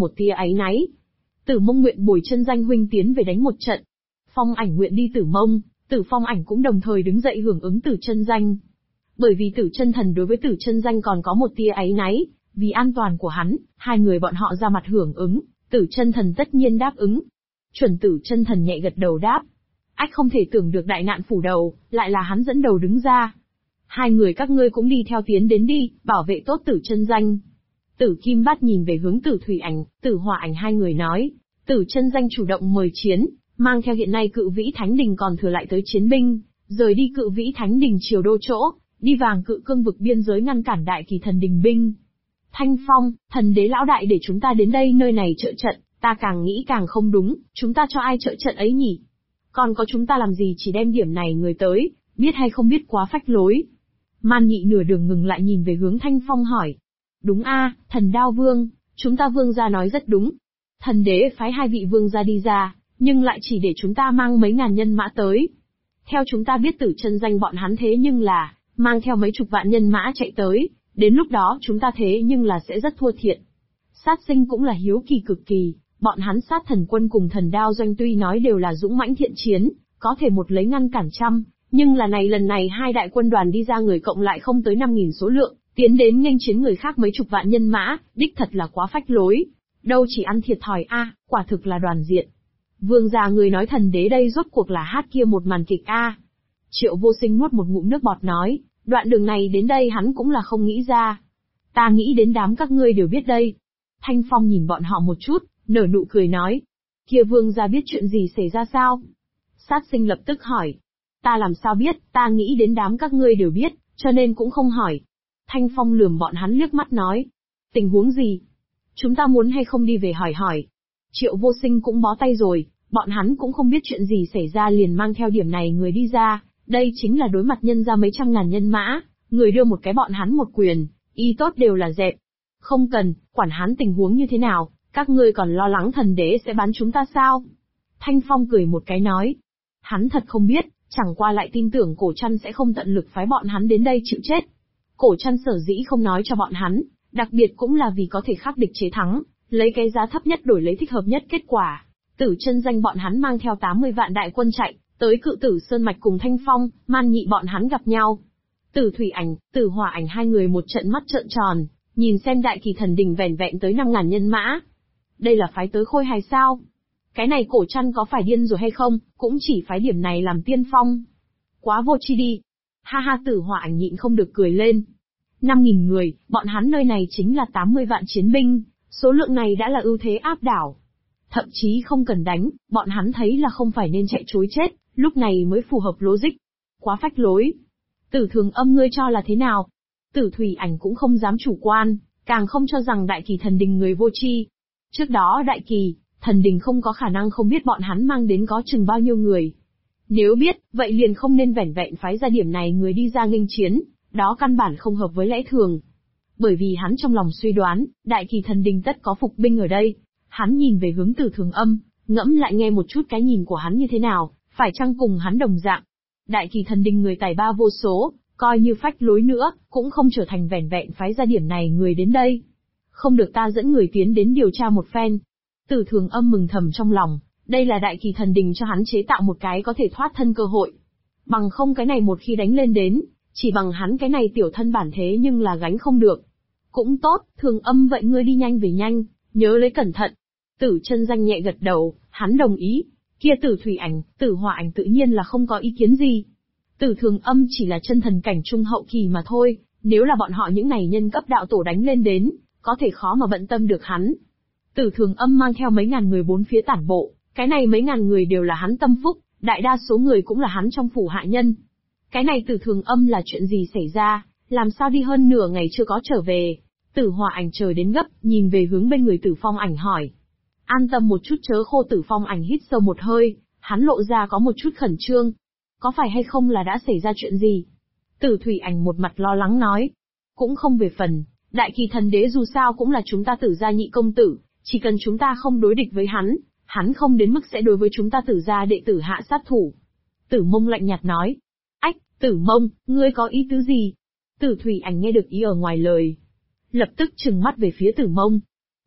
một tia áy náy. Tử Mông nguyện bồi chân danh huynh tiến về đánh một trận. Phong Ảnh nguyện đi Tử Mông, Tử Phong Ảnh cũng đồng thời đứng dậy hưởng ứng Tử chân danh. Bởi vì Tử chân thần đối với Tử chân danh còn có một tia áy náy, vì an toàn của hắn, hai người bọn họ ra mặt hưởng ứng, Tử chân thần tất nhiên đáp ứng. Chuẩn Tử chân thần nhẹ gật đầu đáp. Ách không thể tưởng được đại nạn phủ đầu, lại là hắn dẫn đầu đứng ra. Hai người các ngươi cũng đi theo tiến đến đi, bảo vệ tốt Tử chân danh. Tử Kim Bát nhìn về hướng Tử Thủy Ảnh, Tử Hỏa Ảnh hai người nói, Tử chân danh chủ động mời chiến, mang theo hiện nay Cự Vĩ Thánh Đình còn thừa lại tới chiến binh, rời đi Cự Vĩ Thánh Đình triều đô chỗ, đi Vàng Cự Cương vực biên giới ngăn cản Đại Kỳ Thần Đình binh. Thanh Phong, thần đế lão đại để chúng ta đến đây nơi này trợ trận, ta càng nghĩ càng không đúng, chúng ta cho ai trợ trận ấy nhỉ? Còn có chúng ta làm gì chỉ đem điểm này người tới, biết hay không biết quá phách lối. Man Nhị nửa đường ngừng lại nhìn về hướng Thanh Phong hỏi. Đúng a, thần Đao Vương, chúng ta vương gia nói rất đúng. Thần đế phái hai vị vương gia đi ra, nhưng lại chỉ để chúng ta mang mấy ngàn nhân mã tới. Theo chúng ta biết Tử chân danh bọn hắn thế nhưng là, mang theo mấy chục vạn nhân mã chạy tới, đến lúc đó chúng ta thế nhưng là sẽ rất thua thiệt. Sát Sinh cũng là hiếu kỳ cực kỳ, bọn hắn Sát Thần quân cùng Thần Đao doanh tuy nói đều là dũng mãnh thiện chiến, có thể một lấy ngăn cản trăm, nhưng là lần này hai đại quân đoàn đi ra người cộng lại không tới 5.000 số lượng, tiến đến nghênh chiến người khác mấy chục vạn nhân mã, đích thật là quá phách lối. Đâu chỉ ăn thiệt thòi a, quả thực là đoàn diện. Vương gia người nói thần đế đây rốt cuộc là hát kia một màn kịch a. Triệu Vô Sinh nuốt một ngụm nước bọt nói, đoạn đường này đến đây hắn cũng là không nghĩ ra. Ta nghĩ đến đám các ngươi đều biết đây. Thanh Phong nhìn bọn họ một chút, nở nụ cười nói. Kia vương gia biết chuyện gì xảy ra sao? Sát Sinh lập tức hỏi. Ta làm sao biết, ta nghĩ đến đám các ngươi đều biết, cho nên cũng không hỏi. Thanh Phong lườm bọn hắn liếc mắt nói. Tình huống gì? Chúng ta muốn hay không đi về hỏi hỏi. Triệu Vô Sinh cũng bó tay rồi, bọn hắn cũng không biết chuyện gì xảy ra liền mang theo điểm này người đi ra, đây chính là đối mặt nhân ra mấy trăm ngàn nhân mã, người đưa một cái bọn hắn một quyền, y tốt đều là dẹp. Không cần, quản hắn tình huống như thế nào, các ngươi còn lo lắng thần đế sẽ bắn chúng ta sao? Thanh Phong cười một cái nói. Hắn thật không biết, chẳng qua lại tin tưởng Cổ Trăn sẽ không tận lực phái bọn hắn đến đây chịu chết. Cổ Trăn sở dĩ không nói cho bọn hắn, đặc biệt cũng là vì có thể khắc địch chế thắng, lấy cái giá thấp nhất đổi lấy thích hợp nhất kết quả. Tử chân danh bọn hắn mang theo 80 vạn đại quân chạy, tới Cự Tử Sơn Mạch cùng Thanh Phong, Man Nhị bọn hắn gặp nhau. Tử Thủy Ảnh, Tử Hỏa Ảnh hai người một trận mắt trợn tròn, nhìn xem Đại Kỳ Thần Đình vẻn vẹn tới 5.000 nhân mã. Đây là phái tới khôi hài sao? Cái này Cổ Trăn có phải điên rồi hay không, cũng chỉ phái điểm này làm tiên phong. Quá vô tri đi. Ha ha, Tử Hỏa Ảnh nhịn không được cười lên. 5.000 người, bọn hắn nơi này chính là 80 vạn chiến binh, số lượng này đã là ưu thế áp đảo. Thậm chí không cần đánh, bọn hắn thấy là không phải nên chạy trối chết, lúc này mới phù hợp logic. Quá phách lối. Tử Thường Âm ngươi cho là thế nào? Tử Thủy Ảnh cũng không dám chủ quan, càng không cho rằng Đại Kỳ Thần Đình người vô tri. Trước đó Đại Kỳ, Thần Đình không có khả năng không biết bọn hắn mang đến có chừng bao nhiêu người. Nếu biết, vậy liền không nên vẻn vẹn phái ra điểm này người đi ra nghênh chiến, đó căn bản không hợp với lẽ thường. Bởi vì hắn trong lòng suy đoán, Đại Kỳ Thần Đình tất có phục binh ở đây. Hắn nhìn về hướng Tử Thường Âm, ngẫm lại nghe một chút cái nhìn của hắn như thế nào, phải chăng cùng hắn đồng dạng. Đại Kỳ Thần Đình người tài ba vô số, coi như phách lối nữa, cũng không trở thành vẻn vẹn phái ra điểm này người đến đây. Không được ta dẫn người tiến đến điều tra một phen. Tử Thường Âm mừng thầm trong lòng, đây là Đại Kỳ Thần Đình cho hắn chế tạo một cái có thể thoát thân cơ hội. Bằng không cái này một khi đánh lên đến, chỉ bằng hắn cái này tiểu thân bản thế nhưng là gánh không được. Cũng tốt, Thường Âm vậy ngươi đi nhanh về nhanh, nhớ lấy cẩn thận. Tử chân danh nhẹ gật đầu, hắn đồng ý. Kia Tử Thủy Ảnh, Tử Hỏa Ảnh tự nhiên là không có ý kiến gì. Tử Thường Âm chỉ là chân thần cảnh trung hậu kỳ mà thôi, nếu là bọn họ những này nhân cấp đạo tổ đánh lên đến, có thể khó mà bận tâm được hắn. Tử Thường Âm mang theo mấy ngàn người bốn phía tản bộ, cái này mấy ngàn người đều là hắn tâm phúc, đại đa số người cũng là hắn trong phủ hạ nhân. Cái này Tử Thường Âm là chuyện gì xảy ra, làm sao đi hơn nửa ngày chưa có trở về? Tử Hỏa Ảnh chờ đến gấp, nhìn về hướng bên người Tử Phong Ảnh hỏi. An tâm một chút chớ khô. Tử Phong Ảnh hít sâu một hơi, hắn lộ ra có một chút khẩn trương. Có phải hay không là đã xảy ra chuyện gì? Tử Thủy Ảnh một mặt lo lắng nói. Cũng không về phần, Đại Kỳ Thần Đế dù sao cũng là chúng ta Tử gia nhị công tử, chỉ cần chúng ta không đối địch với hắn không đến mức sẽ đối với chúng ta Tử gia đệ tử hạ sát thủ. Tử Mông lạnh nhạt nói. Ách, Tử Mông, ngươi có ý tứ gì? Tử Thủy Ảnh nghe được ý ở ngoài lời, lập tức trừng mắt về phía Tử Mông.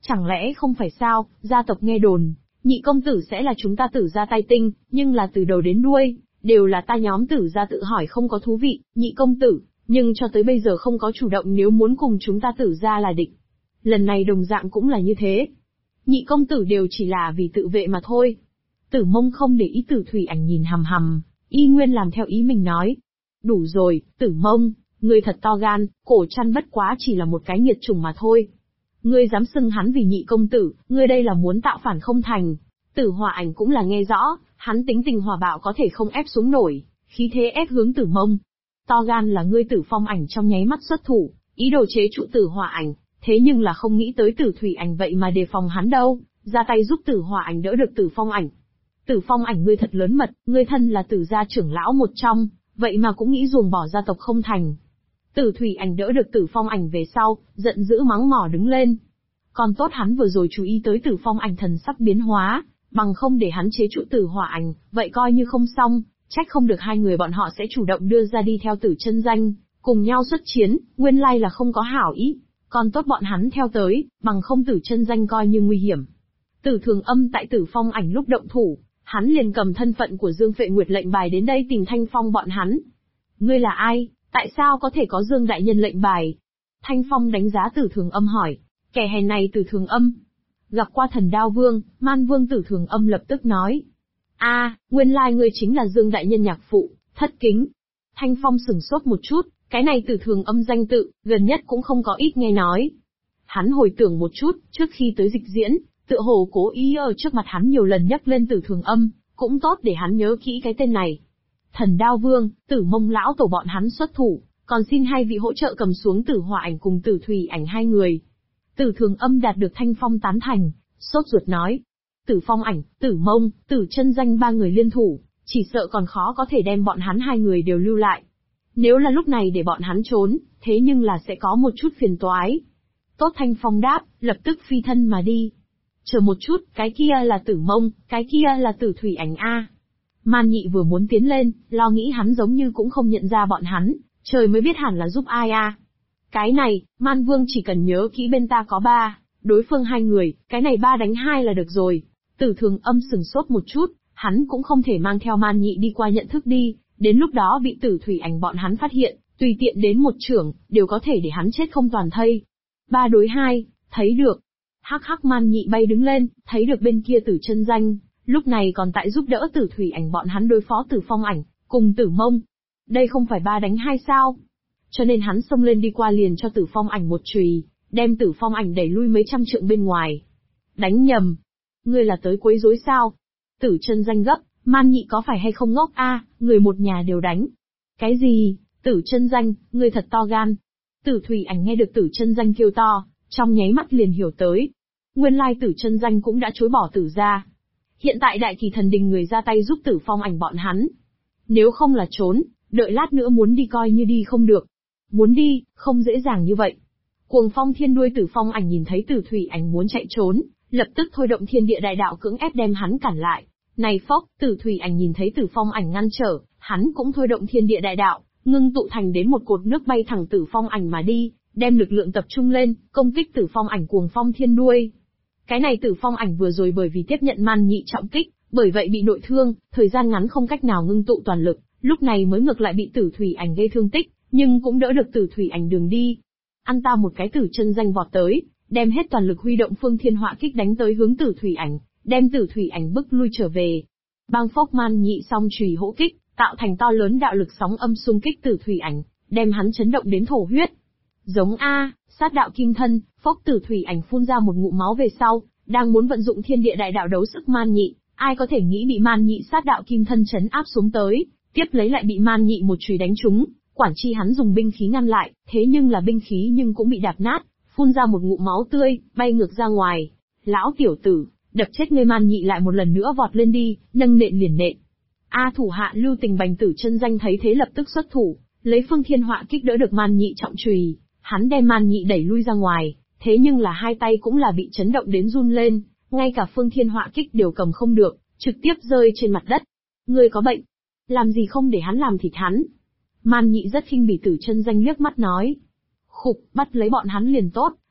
Chẳng lẽ không phải sao, gia tộc nghe đồn, nhị công tử sẽ là chúng ta Tử gia tay tinh, nhưng là từ đầu đến đuôi, đều là ta nhóm Tử gia tự hỏi không có thú vị, nhị công tử, nhưng cho tới bây giờ không có chủ động nếu muốn cùng chúng ta Tử gia là địch. Lần này đồng dạng cũng là như thế. Nhị công tử đều chỉ là vì tự vệ mà thôi. Tử Mông không để ý Tử Thủy Ảnh nhìn hằm hằm, y nguyên làm theo ý mình nói. Đủ rồi, Tử Mông, ngươi thật to gan, cổ chăn bất quá chỉ là một cái nghiệt chủng mà thôi. Ngươi dám xưng hắn vì nhị công tử, ngươi đây là muốn tạo phản không thành. Tử Hỏa Ảnh cũng là nghe rõ, hắn tính tình hòa bạo có thể không ép xuống nổi, khí thế ép hướng Tử Mông. To gan là ngươi. Tử Phong Ảnh trong nháy mắt xuất thủ, ý đồ chế trụ Tử Hỏa Ảnh, thế nhưng là không nghĩ tới Tử Thủy Ảnh vậy mà đề phòng hắn đâu, ra tay giúp Tử Hỏa Ảnh đỡ được Tử Phong Ảnh. Tử Phong Ảnh ngươi thật lớn mật, ngươi thân là Tử gia trưởng lão một trong, vậy mà cũng nghĩ ruồng bỏ gia tộc không thành. Tử Thủy Ảnh đỡ được Tử Phong Ảnh về sau, giận dữ mắng mỏ đứng lên. Còn tốt hắn vừa rồi chú ý tới Tử Phong Ảnh thần sắc biến hóa, bằng không để hắn chế trụ Tử Hỏa Ảnh, vậy coi như không xong, trách không được hai người bọn họ sẽ chủ động đưa ra đi theo Tử Chân Danh, cùng nhau xuất chiến, nguyên lai là không có hảo ý. Còn tốt bọn hắn theo tới, bằng không Tử Chân Danh coi như nguy hiểm. Tử Thường Âm tại Tử Phong Ảnh lúc động thủ, hắn liền cầm thân phận của Dương Phệ Nguyệt lệnh bài đến đây tìm Thanh Phong bọn hắn. Ngươi là ai, tại sao có thể có Dương đại nhân lệnh bài? Thanh Phong đánh giá Tử Thường Âm hỏi, kẻ hèn này Tử Thường Âm. Gặp qua Thần Đao Vương, Man Vương. Tử Thường Âm lập tức nói. Nguyên lai ngươi chính là Dương đại nhân nhạc phụ, thất kính. Thanh Phong sửng sốt một chút, cái này Tử Thường Âm danh tự, gần nhất cũng không có ít nghe nói. Hắn hồi tưởng một chút, trước khi tới dịch diễn, tựa hồ cố ý ở trước mặt hắn nhiều lần nhắc lên Tử Thường Âm, cũng tốt để hắn nhớ kỹ cái tên này. Thần Đao Vương, Tử Mông lão tổ bọn hắn xuất thủ, còn xin hai vị hỗ trợ cầm xuống Tử Hỏa Ảnh cùng Tử Thủy Ảnh hai người. Tử Thường Âm đạt được Thanh Phong tán thành, sốt ruột nói. Tử Phong Ảnh, Tử Mông, Tử Chân Danh ba người liên thủ, chỉ sợ còn khó có thể đem bọn hắn hai người đều lưu lại. Nếu là lúc này để bọn hắn trốn, thế nhưng là sẽ có một chút phiền toái. Tốt. Thanh Phong đáp, lập tức phi thân mà đi. Chờ một chút, cái kia là Tử Mông, cái kia là Tử Thủy Ảnh a. Man Nhị vừa muốn tiến lên, lo nghĩ hắn giống như cũng không nhận ra bọn hắn, trời mới biết hẳn là giúp ai a. Cái này, Man Vương chỉ cần nhớ kỹ bên ta có ba, đối phương hai người, cái này 3 đánh 2 là được rồi. Tử Thường Âm sừng sốt một chút, hắn cũng không thể mang theo Man Nhị đi qua nhận thức đi, đến lúc đó bị Tử Thủy Ảnh bọn hắn phát hiện, tùy tiện đến một chưởng, đều có thể để hắn chết không toàn thây. 3 đối 2, thấy được. Hắc hắc. Man Nhị bay đứng lên, thấy được bên kia Tử Chân Danh, lúc này còn tại giúp đỡ Tử Thủy Ảnh bọn hắn đối phó Tử Phong Ảnh, cùng Tử Mông. Đây không phải 3 đánh 2 sao? Cho nên hắn xông lên đi qua liền cho Tử Phong Ảnh một chùy, đem Tử Phong Ảnh đẩy lui mấy trăm trượng bên ngoài. Đánh nhầm. Ngươi là tới quấy rối sao? Tử Chân Danh gấp, Man Nhị có phải hay không ngốc a, người một nhà đều đánh. Cái gì? Tử Chân Danh, ngươi thật to gan. Tử Thủy Ảnh nghe được Tử Chân Danh kêu to, trong nháy mắt liền hiểu tới. Nguyên lai Tử Chân Danh cũng đã chối bỏ Tử gia. Hiện tại Đại Kỳ Thần Đình người ra tay giúp Tử Phong Ảnh bọn hắn. Nếu không là trốn, đợi lát nữa muốn đi coi như đi không được. Muốn đi, không dễ dàng như vậy. Cuồng Phong Thiên đuôi Tử Phong Ảnh nhìn thấy Tử Thủy Ảnh muốn chạy trốn, lập tức thôi động Thiên Địa Đại Đạo cưỡng ép đem hắn cản lại. Này phốc, Tử Thủy Ảnh nhìn thấy Tử Phong Ảnh ngăn trở, hắn cũng thôi động Thiên Địa Đại Đạo, ngưng tụ thành đến một cột nước bay thẳng Tử Phong Ảnh mà đi, đem lực lượng tập trung lên, công kích Tử Phong Ảnh Cuồng Phong Thiên đuôi. Cái này Tử Phong Ảnh vừa rồi bởi vì tiếp nhận Man Nhị trọng kích, bởi vậy bị nội thương, thời gian ngắn không cách nào ngưng tụ toàn lực, lúc này mới ngược lại bị Tử Thủy Ảnh gây thương tích, nhưng cũng đỡ được Tử Thủy Ảnh đường đi. Ăn ta một cái. Tử Chân Danh vọt tới, đem hết toàn lực huy động Phương Thiên Họa Kích đánh tới hướng Tử Thủy Ảnh, đem Tử Thủy Ảnh bức lui trở về. Bang phốc. Man Nhị song chùy hỗ kích, tạo thành to lớn đạo lực sóng âm xung kích Tử Thủy Ảnh, đem hắn chấn động đến thổ huyết. Giống a, sát đạo kim thân. Phốc. Tử Thủy Ảnh phun ra một ngụm máu về sau, đang muốn vận dụng Thiên Địa Đại Đạo đấu sức Man Nhị, ai có thể nghĩ bị Man Nhị sát đạo kim thân chấn áp xuống tới, tiếp lấy lại bị Man Nhị một chùy đánh trúng. Quản chi hắn dùng binh khí ngăn lại, thế nhưng là binh khí nhưng cũng bị đạp nát, phun ra một ngụm máu tươi, bay ngược ra ngoài. Lão tiểu tử, đập chết ngươi. Man Nhị lại một lần nữa vọt lên đi, nâng nện liền nện. Thủ hạ Lưu Tình Bành. Tử Chân Danh thấy thế lập tức xuất thủ, lấy Phương Thiên Họa Kích đỡ được Man Nhị trọng chùy, hắn đem Man Nhị đẩy lui ra ngoài, thế nhưng là hai tay cũng là bị chấn động đến run lên, ngay cả Phương Thiên Họa Kích đều cầm không được, trực tiếp rơi trên mặt đất. Ngươi có bệnh, làm gì không để hắn làm thịt hắn? Man Nhị rất khinh bỉ Tử Chân Danh liếc mắt nói. Khục, bắt lấy bọn hắn liền tốt,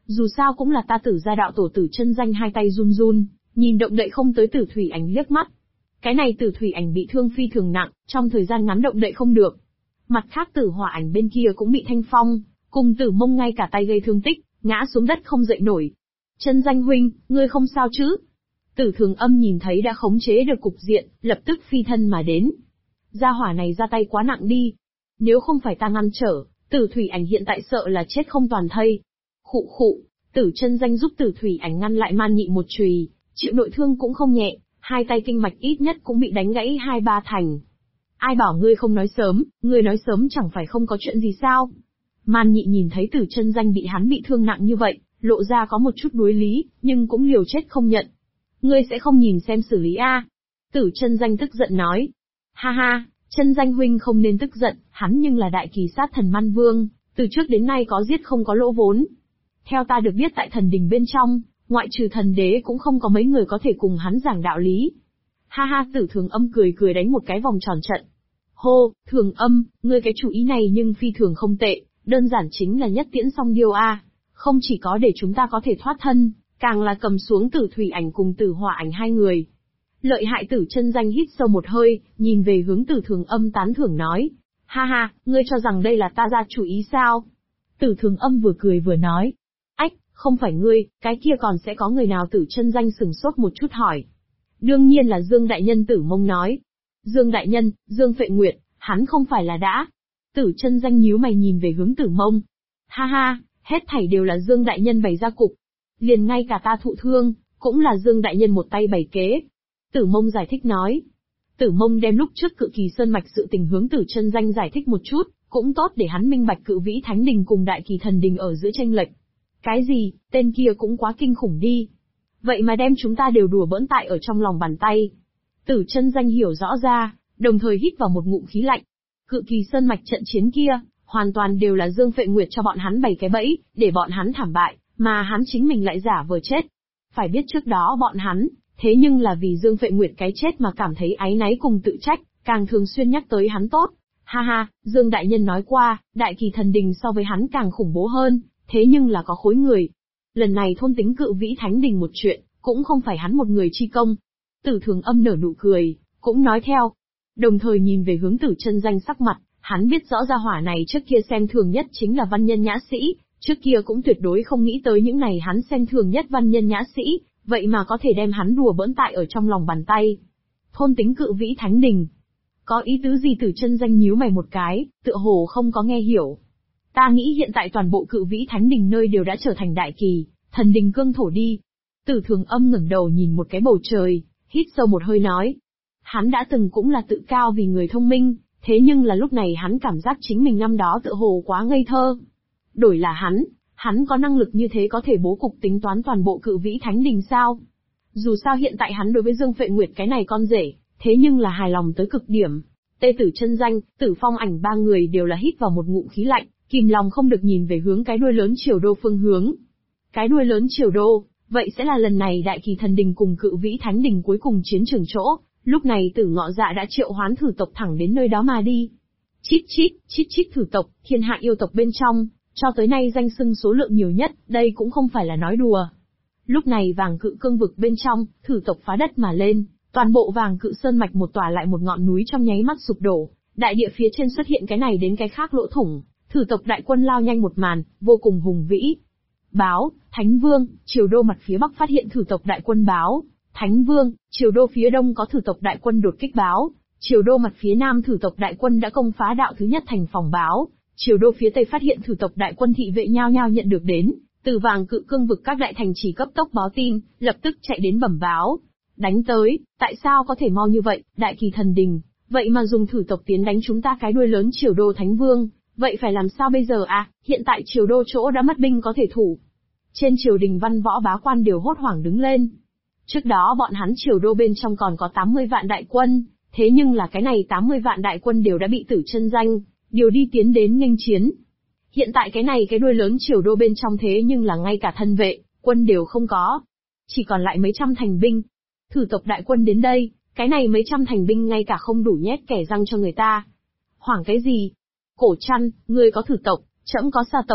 Dù sao cũng là ta Tử gia đạo tổ Tử Chân Danh hai tay run run, nhìn động đậy không tới Tử Thủy Ảnh liếc mắt. Cái này Tử Thủy Ảnh bị thương phi thường nặng, trong thời gian ngắn động đậy không được. Mặt khác Tử Hỏa Ảnh bên kia cũng bị Thanh Phong, cùng Tử Mông ngay cả tay gây thương tích, ngã xuống đất không dậy nổi. Chân Danh huynh, ngươi không sao chứ? Tử Thường Âm nhìn thấy đã khống chế được cục diện, lập tức phi thân mà đến. Gia hỏa này ra tay quá nặng đi. Nếu không phải ta ngăn trở, Tử Thủy Ảnh hiện tại sợ là chết không toàn thây. Khụ khụ, Tử Chân Danh giúp Tử Thủy Ảnh ngăn lại Man Nhị một chùy, chịu nội thương cũng không nhẹ, hai tay kinh mạch ít nhất cũng bị đánh gãy 2-3 thành. Ai bảo ngươi không nói sớm, ngươi nói sớm chẳng phải không có chuyện gì sao? Man Nhị nhìn thấy Tử Chân Danh bị hắn bị thương nặng như vậy, lộ ra có một chút đối lý, nhưng cũng liều chết không nhận. Ngươi sẽ không nhìn xem xử lý a? Tử Chân Danh tức giận nói. Ha ha, Chân Danh huynh không nên tức giận, hắn nhưng là đại kỳ sát thần Man Vương, từ trước đến nay có giết không có lỗ vốn. Theo ta được biết tại thần đình bên trong, ngoại trừ thần đế cũng không có mấy người có thể cùng hắn giảng đạo lý. Ha ha, Tử Thường Âm cười cười đánh một cái vòng tròn trận. Hô, Thường Âm, ngươi cái chủ ý này nhưng phi thường không tệ, đơn giản chính là nhất tiễn song điêu a. Không chỉ có để chúng ta có thể thoát thân, càng là cầm xuống Tử Thủy Ảnh cùng Tử Hỏa Ảnh hai người. Lợi hại. Tử Chân Danh hít sâu một hơi, nhìn về hướng Tử Thường Âm tán thưởng nói. Ha ha, ngươi cho rằng đây là ta ra chủ ý sao? Tử Thường Âm vừa cười vừa nói. Ách, không phải ngươi, cái kia còn sẽ có người nào? Tử Chân Danh sừng sốt một chút hỏi. Đương nhiên là Dương Đại Nhân. Tử Mông nói. Dương Đại Nhân, Dương Phệ Nguyệt, hắn không phải là đã. Tử Chân Danh nhíu mày nhìn về hướng Tử Mông. Ha ha, hết thảy đều là Dương Đại Nhân bày ra cục. Liền ngay cả ta thụ thương, cũng là Dương Đại Nhân một tay bày kế. Tử Mông giải thích nói. Tử Mông đem lúc trước Cự Kỳ Sơn Mạch sự tình hướng Tử Chân Danh giải thích một chút, cũng tốt để hắn minh bạch Cự Vĩ Thánh Đình cùng Đại Kỳ Thần Đình ở giữa tranh lệch. Cái gì, tên kia cũng quá kinh khủng đi. Vậy mà đem chúng ta đều đùa bỡn tại ở trong lòng bàn tay. Tử Chân Danh hiểu rõ ra, đồng thời hít vào một ngụm khí lạnh. Cự Kỳ Sơn Mạch trận chiến kia, hoàn toàn đều là Dương Phệ Nguyệt cho bọn hắn bày cái bẫy, để bọn hắn thảm bại, mà hắn chính mình lại giả vờ chết. Phải biết trước đó bọn hắn, thế nhưng là vì Dương Phệ Nguyệt cái chết mà cảm thấy áy náy cùng tự trách, càng thường xuyên nhắc tới hắn tốt. Ha ha, Dương Đại Nhân nói qua, Đại Kỳ Thần Đình so với hắn càng khủng bố hơn, thế nhưng là có khối người. Lần này thôn tính Cự Vĩ Thánh Đình một chuyện, cũng không phải hắn một người chi công. Tử Thường Âm nở nụ cười, cũng nói theo. Đồng thời nhìn về hướng Tử Chân Danh sắc mặt, hắn biết rõ gia hỏa này trước kia xem thường nhất chính là văn nhân nhã sĩ, trước kia cũng tuyệt đối không nghĩ tới những này hắn xem thường nhất văn nhân nhã sĩ, vậy mà có thể đem hắn đùa bỡn tại ở trong lòng bàn tay. Thôn tính Cự Vĩ Thánh Đình. Có ý tứ gì? Tử Chân Danh nhíu mày một cái, tựa hồ không có nghe hiểu. Ta nghĩ hiện tại toàn bộ Cự Vĩ Thánh Đình nơi đều đã trở thành Đại Kỳ Thần Đình cương thổ đi. Tử Thường Âm ngẩng đầu nhìn một cái bầu trời, hít sâu một hơi nói. Hắn đã từng cũng là tự cao vì người thông minh, thế nhưng là lúc này hắn cảm giác chính mình năm đó tựa hồ quá ngây thơ. Đổi là hắn có năng lực như thế có thể bố cục tính toán toàn bộ Cự Vĩ Thánh Đình sao? Dù sao hiện tại hắn đối với Dương Phệ Nguyệt cái này con rể, thế nhưng là hài lòng tới cực điểm. Tê Tử Chân Danh, Tử Phong Ảnh ba người đều là hít vào một ngụm khí lạnh, kìm lòng không được nhìn về hướng cái đuôi lớn Triều Đô phương hướng. Cái đuôi lớn Triều Đô, vậy sẽ là lần này Đại Kỳ Thần Đình cùng Cự Vĩ Thánh Đình cuối cùng chiến trường chỗ. Lúc này Tử Ngọ Dạ đã triệu hoán thử tộc thẳng đến nơi đó mà đi. Chít chít thử tộc, thiên hạ yêu tộc bên trong, cho tới nay danh xưng số lượng nhiều nhất, đây cũng không phải là nói đùa. Lúc này Vàng Cự cương vực bên trong, thử tộc phá đất mà lên, toàn bộ Vàng Cự Sơn Mạch một tòa lại một ngọn núi trong nháy mắt sụp đổ, đại địa phía trên xuất hiện cái này đến cái khác lỗ thủng, thử tộc đại quân lao nhanh một màn, vô cùng hùng vĩ. Báo, Thánh Vương, Triều Đô mặt phía bắc phát hiện thử tộc đại quân báo. Thánh Vương, Triều Đô phía đông có thử tộc đại quân đột kích báo. Triều Đô mặt phía nam thử tộc đại quân đã công phá đạo thứ nhất thành phòng báo. Triều Đô phía tây phát hiện thử tộc đại quân thị vệ nhao nhao nhận được đến, từ Vàng Cự cương vực các đại thành chỉ cấp tốc báo tin, lập tức chạy đến bẩm báo. Đánh tới, tại sao có thể mau như vậy, Đại Kỳ Thần Đình, vậy mà dùng thử tộc tiến đánh chúng ta cái đuôi lớn Triều Đô Thánh Vương, vậy phải làm sao bây giờ à? Hiện tại Triều Đô chỗ đã mất binh có thể thủ. Trên triều đình văn võ bá quan đều hốt hoảng đứng lên. Trước đó bọn hắn Triều Đô bên trong còn có 80 vạn đại quân, thế nhưng là cái này 80 vạn đại quân đều đã bị Tử Chân Danh điều đi tiến đến nghênh chiến. Hiện tại cái này cái đuôi lớn Triều Đô bên trong thế nhưng là ngay cả thân vệ, quân đều không có. Chỉ còn lại mấy trăm thành binh. Thử tộc đại quân đến đây, cái này mấy trăm thành binh ngay cả không đủ nhét kẻ răng cho người ta. Hoảng cái gì? Cổ Trăn, ngươi có thử tộc, trẫm có sa tộc.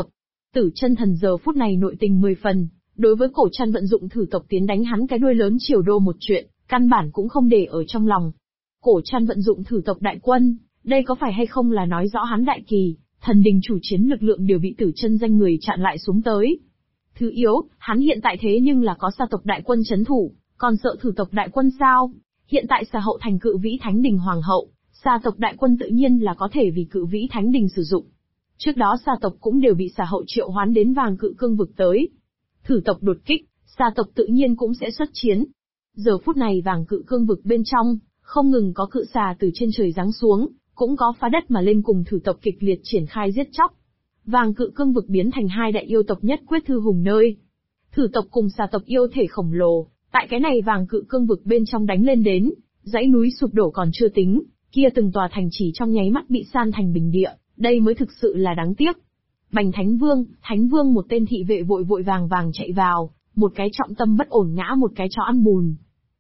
Tử Chân Thần giờ phút này nội tình 10 phần, đối với Cổ Trăn vận dụng thử tộc tiến đánh hắn cái đuôi lớn Triều Đô một chuyện, căn bản cũng không để ở trong lòng. Cổ Trăn vận dụng thử tộc đại quân, đây có phải hay không là nói rõ hắn Đại Kỳ, Thần Đình chủ chiến lực lượng đều bị Tử Chân danh người chặn lại xuống tới. Thứ yếu, hắn hiện tại thế nhưng là có Sa tộc đại quân chấn thủ, còn sợ thử tộc đại quân sao? Hiện tại Sa hậu thành Cự Vĩ Thánh Đình hoàng hậu, Sa tộc đại quân tự nhiên là có thể vì Cự Vĩ Thánh Đình sử dụng. Trước đó Sa tộc cũng đều bị Sa hậu triệu hoán đến Vàng Cự Cương vực tới. Thử tộc đột kích, Sa tộc tự nhiên cũng sẽ xuất chiến. Giờ phút này Vàng Cự Cương vực bên trong, không ngừng có cự xà từ trên trời giáng xuống, cũng có phá đất mà lên cùng thử tộc kịch liệt triển khai giết chóc. Vàng Cự Cương vực biến thành hai đại yêu tộc nhất quyết thư hùng nơi. Thử tộc cùng Sa tộc yêu thể khổng lồ, tại cái này Vàng Cự Cương vực bên trong đánh lên đến, dãy núi sụp đổ còn chưa tính, kia từng tòa thành chỉ trong nháy mắt bị san thành bình địa, đây mới thực sự là đáng tiếc. Bành Thánh Vương một tên thị vệ vội vàng chạy vào, một cái trọng tâm bất ổn ngã một cái chó ăn bùn.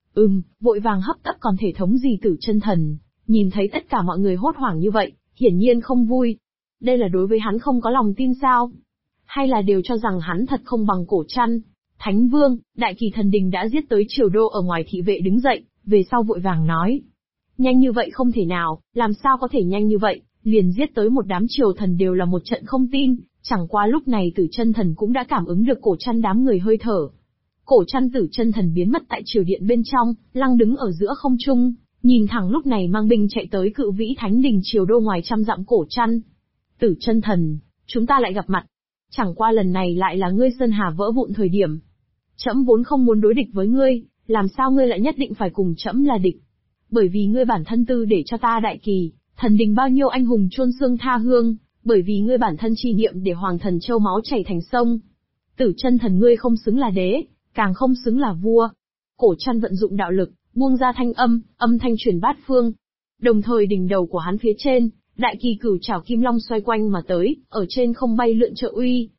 Vội vàng hấp tấp còn thể thống gì Tử Chân Thần, nhìn thấy tất cả mọi người hốt hoảng như vậy, hiển nhiên không vui. Đây là đối với hắn không có lòng tin sao? Hay là đều cho rằng hắn thật không bằng Cổ Trăn? Thánh Vương, Đại Kỳ Thần Đình đã giết tới Triều Đô ở ngoài thị vệ đứng dậy, về sau vội vàng nói. Nhanh như vậy không thể nào, làm sao có thể nhanh như vậy, liền giết tới một đám triều thần đều là một trận không tin, chẳng qua lúc này Tử Chân Thần cũng đã cảm ứng được Cổ Trăn đám người hơi thở. Cổ Trăn Tử Chân Thần biến mất tại triều điện bên trong, lăng đứng ở giữa không trung, nhìn thẳng lúc này mang binh chạy tới Cự Vĩ Thánh Đình Triều Đô ngoài trăm dặm Cổ Trăn. Tử Chân Thần, chúng ta lại gặp mặt. Chẳng qua lần này lại là ngươi sơn hà vỡ vụn thời điểm. Trẫm vốn không muốn đối địch với ngươi, làm sao ngươi lại nhất định phải cùng trẫm là địch? Bởi vì ngươi bản thân tư để cho ta Đại Kỳ, Thần Đình bao nhiêu anh hùng chôn xương tha hương, bởi vì ngươi bản thân chi niệm để Hoàng Thần Châu máu chảy thành sông. Tử Chân Thần ngươi không xứng là đế, càng không xứng là vua. Cổ Trăn vận dụng đạo lực, buông ra thanh âm thanh truyền bát phương. Đồng thời đỉnh đầu của hắn phía trên, Đại Kỳ Cửu Trảo Kim Long xoay quanh mà tới, ở trên không bay lượn trợ uy.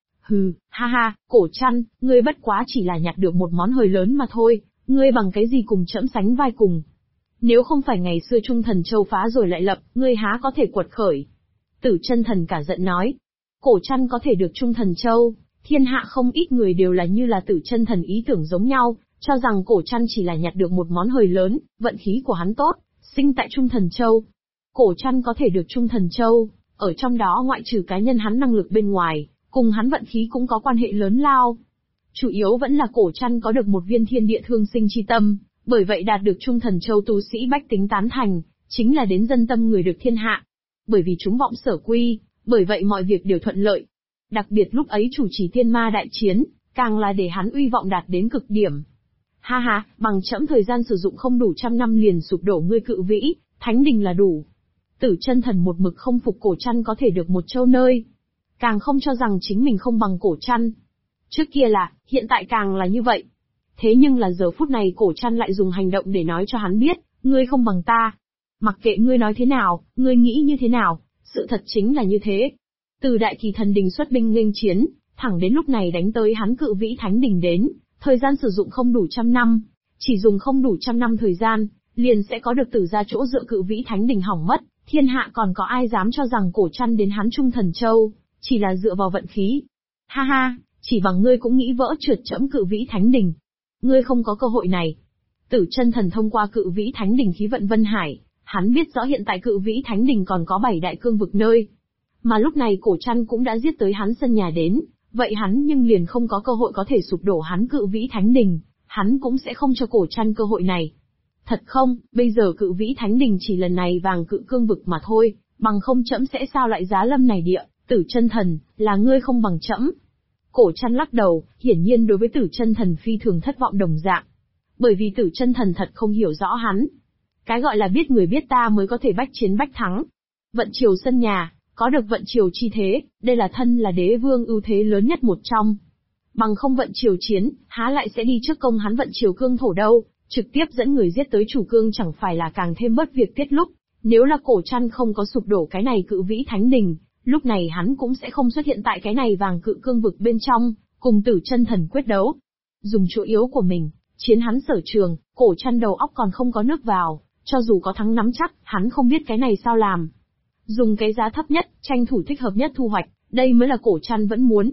Ha, Cổ Trăn, ngươi bất quá chỉ là nhặt được một món hời lớn mà thôi, ngươi bằng cái gì cùng trẫm sánh vai cùng? Nếu không phải ngày xưa Trung Thần Châu phá rồi lại lập, ngươi há có thể quật khởi? Tử Chân Thần cả giận nói. Cổ Trăn có thể được Trung Thần Châu, thiên hạ không ít người đều là như là Tử Chân Thần ý tưởng giống nhau, cho rằng Cổ Trăn chỉ là nhặt được một món hời lớn, vận khí của hắn tốt, sinh tại Trung Thần Châu. Cổ Trăn có thể được Trung Thần Châu, ở trong đó ngoại trừ cá nhân hắn năng lực bên ngoài, cùng hắn vận khí cũng có quan hệ lớn lao. Chủ yếu vẫn là Cổ Trăn có được một viên thiên địa thương sinh chi tâm, bởi vậy đạt được Trung Thần Châu tu sĩ bách tính tán thành, chính là đến dân tâm người được thiên hạ. Bởi vì chúng vọng sở quy, bởi vậy mọi việc đều thuận lợi. Đặc biệt lúc ấy chủ trì thiên ma đại chiến, càng là để hắn uy vọng đạt đến cực điểm. Ha, bằng trẫm thời gian sử dụng không đủ 100 năm liền sụp đổ ngươi Cự Vĩ Thánh Đình là đủ. Tử Chân Thần một mực không phục Cổ Trăn có thể được một châu nơi, càng không cho rằng chính mình không bằng Cổ Trăn. Trước kia là, hiện tại càng là như vậy. Thế nhưng là giờ phút này Cổ Trăn lại dùng hành động để nói cho hắn biết, ngươi không bằng ta. Mặc kệ ngươi nói thế nào, ngươi nghĩ như thế nào, sự thật chính là như thế. Từ Đại Kỳ Thần Đình xuất binh nghênh chiến, thẳng đến lúc này đánh tới hắn Cự Vĩ Thánh Đình đến, thời gian sử dụng không đủ 100 năm, chỉ dùng không đủ 100 năm thời gian, liền sẽ có được tử ra chỗ dựa Cự Vĩ Thánh Đình hỏng mất, thiên hạ còn có ai dám cho rằng Cổ Trăn đến hắn Trung Thần Châu, chỉ là dựa vào vận khí. Ha, chỉ bằng ngươi cũng nghĩ vỡ trượt trẫm Cự Vĩ Thánh Đình. Ngươi không có cơ hội này. Tử Chân Thần thông qua Cự Vĩ Thánh Đình khí vận Vân Hải, hắn biết rõ hiện tại Cự Vĩ Thánh Đình còn có 7 đại cương vực nơi. Mà lúc này Cổ Trăn cũng đã giết tới hắn sân nhà đến, vậy hắn nhưng liền không có cơ hội có thể sụp đổ hắn Cự Vĩ Thánh Đình, hắn cũng sẽ không cho Cổ Trăn cơ hội này. Thật không, bây giờ Cự Vĩ Thánh Đình chỉ lần này Vàng Cự Cương vực mà thôi, bằng không trẫm sẽ sao lại giá lâm này địa. Tử Chân Thần, là ngươi không bằng trẫm. Cổ Trăn lắc đầu, hiển nhiên đối với Tử Chân Thần phi thường thất vọng đồng dạng. Bởi vì Tử Chân Thần thật không hiểu rõ hắn. Cái gọi là biết người biết ta mới có thể bách chiến bách thắng. Vận triều sân nhà, có được vận triều chi thế, đây là thân là đế vương ưu thế lớn nhất một trong. Bằng không vận triều chiến, há lại sẽ đi trước công hắn vận triều cương thổ đâu, trực tiếp dẫn người giết tới chủ cương chẳng phải là càng thêm bớt việc tiết lúc. Nếu là Cổ Trăn không có sụp đổ cái này Cự Vĩ Thánh Đình, lúc này hắn cũng sẽ không xuất hiện tại cái này Vàng Cự Cương vực bên trong, cùng Tử Chân Thần quyết đấu. Dùng chỗ yếu của mình, chiến hắn sở trường, Cổ Trăn đầu óc còn không có nước vào, cho dù có thắng nắm chắc, hắn không biết cái này sao làm. Dùng cái giá thấp nhất, tranh thủ thích hợp nhất thu hoạch, đây mới là Cổ Trăn vẫn muốn.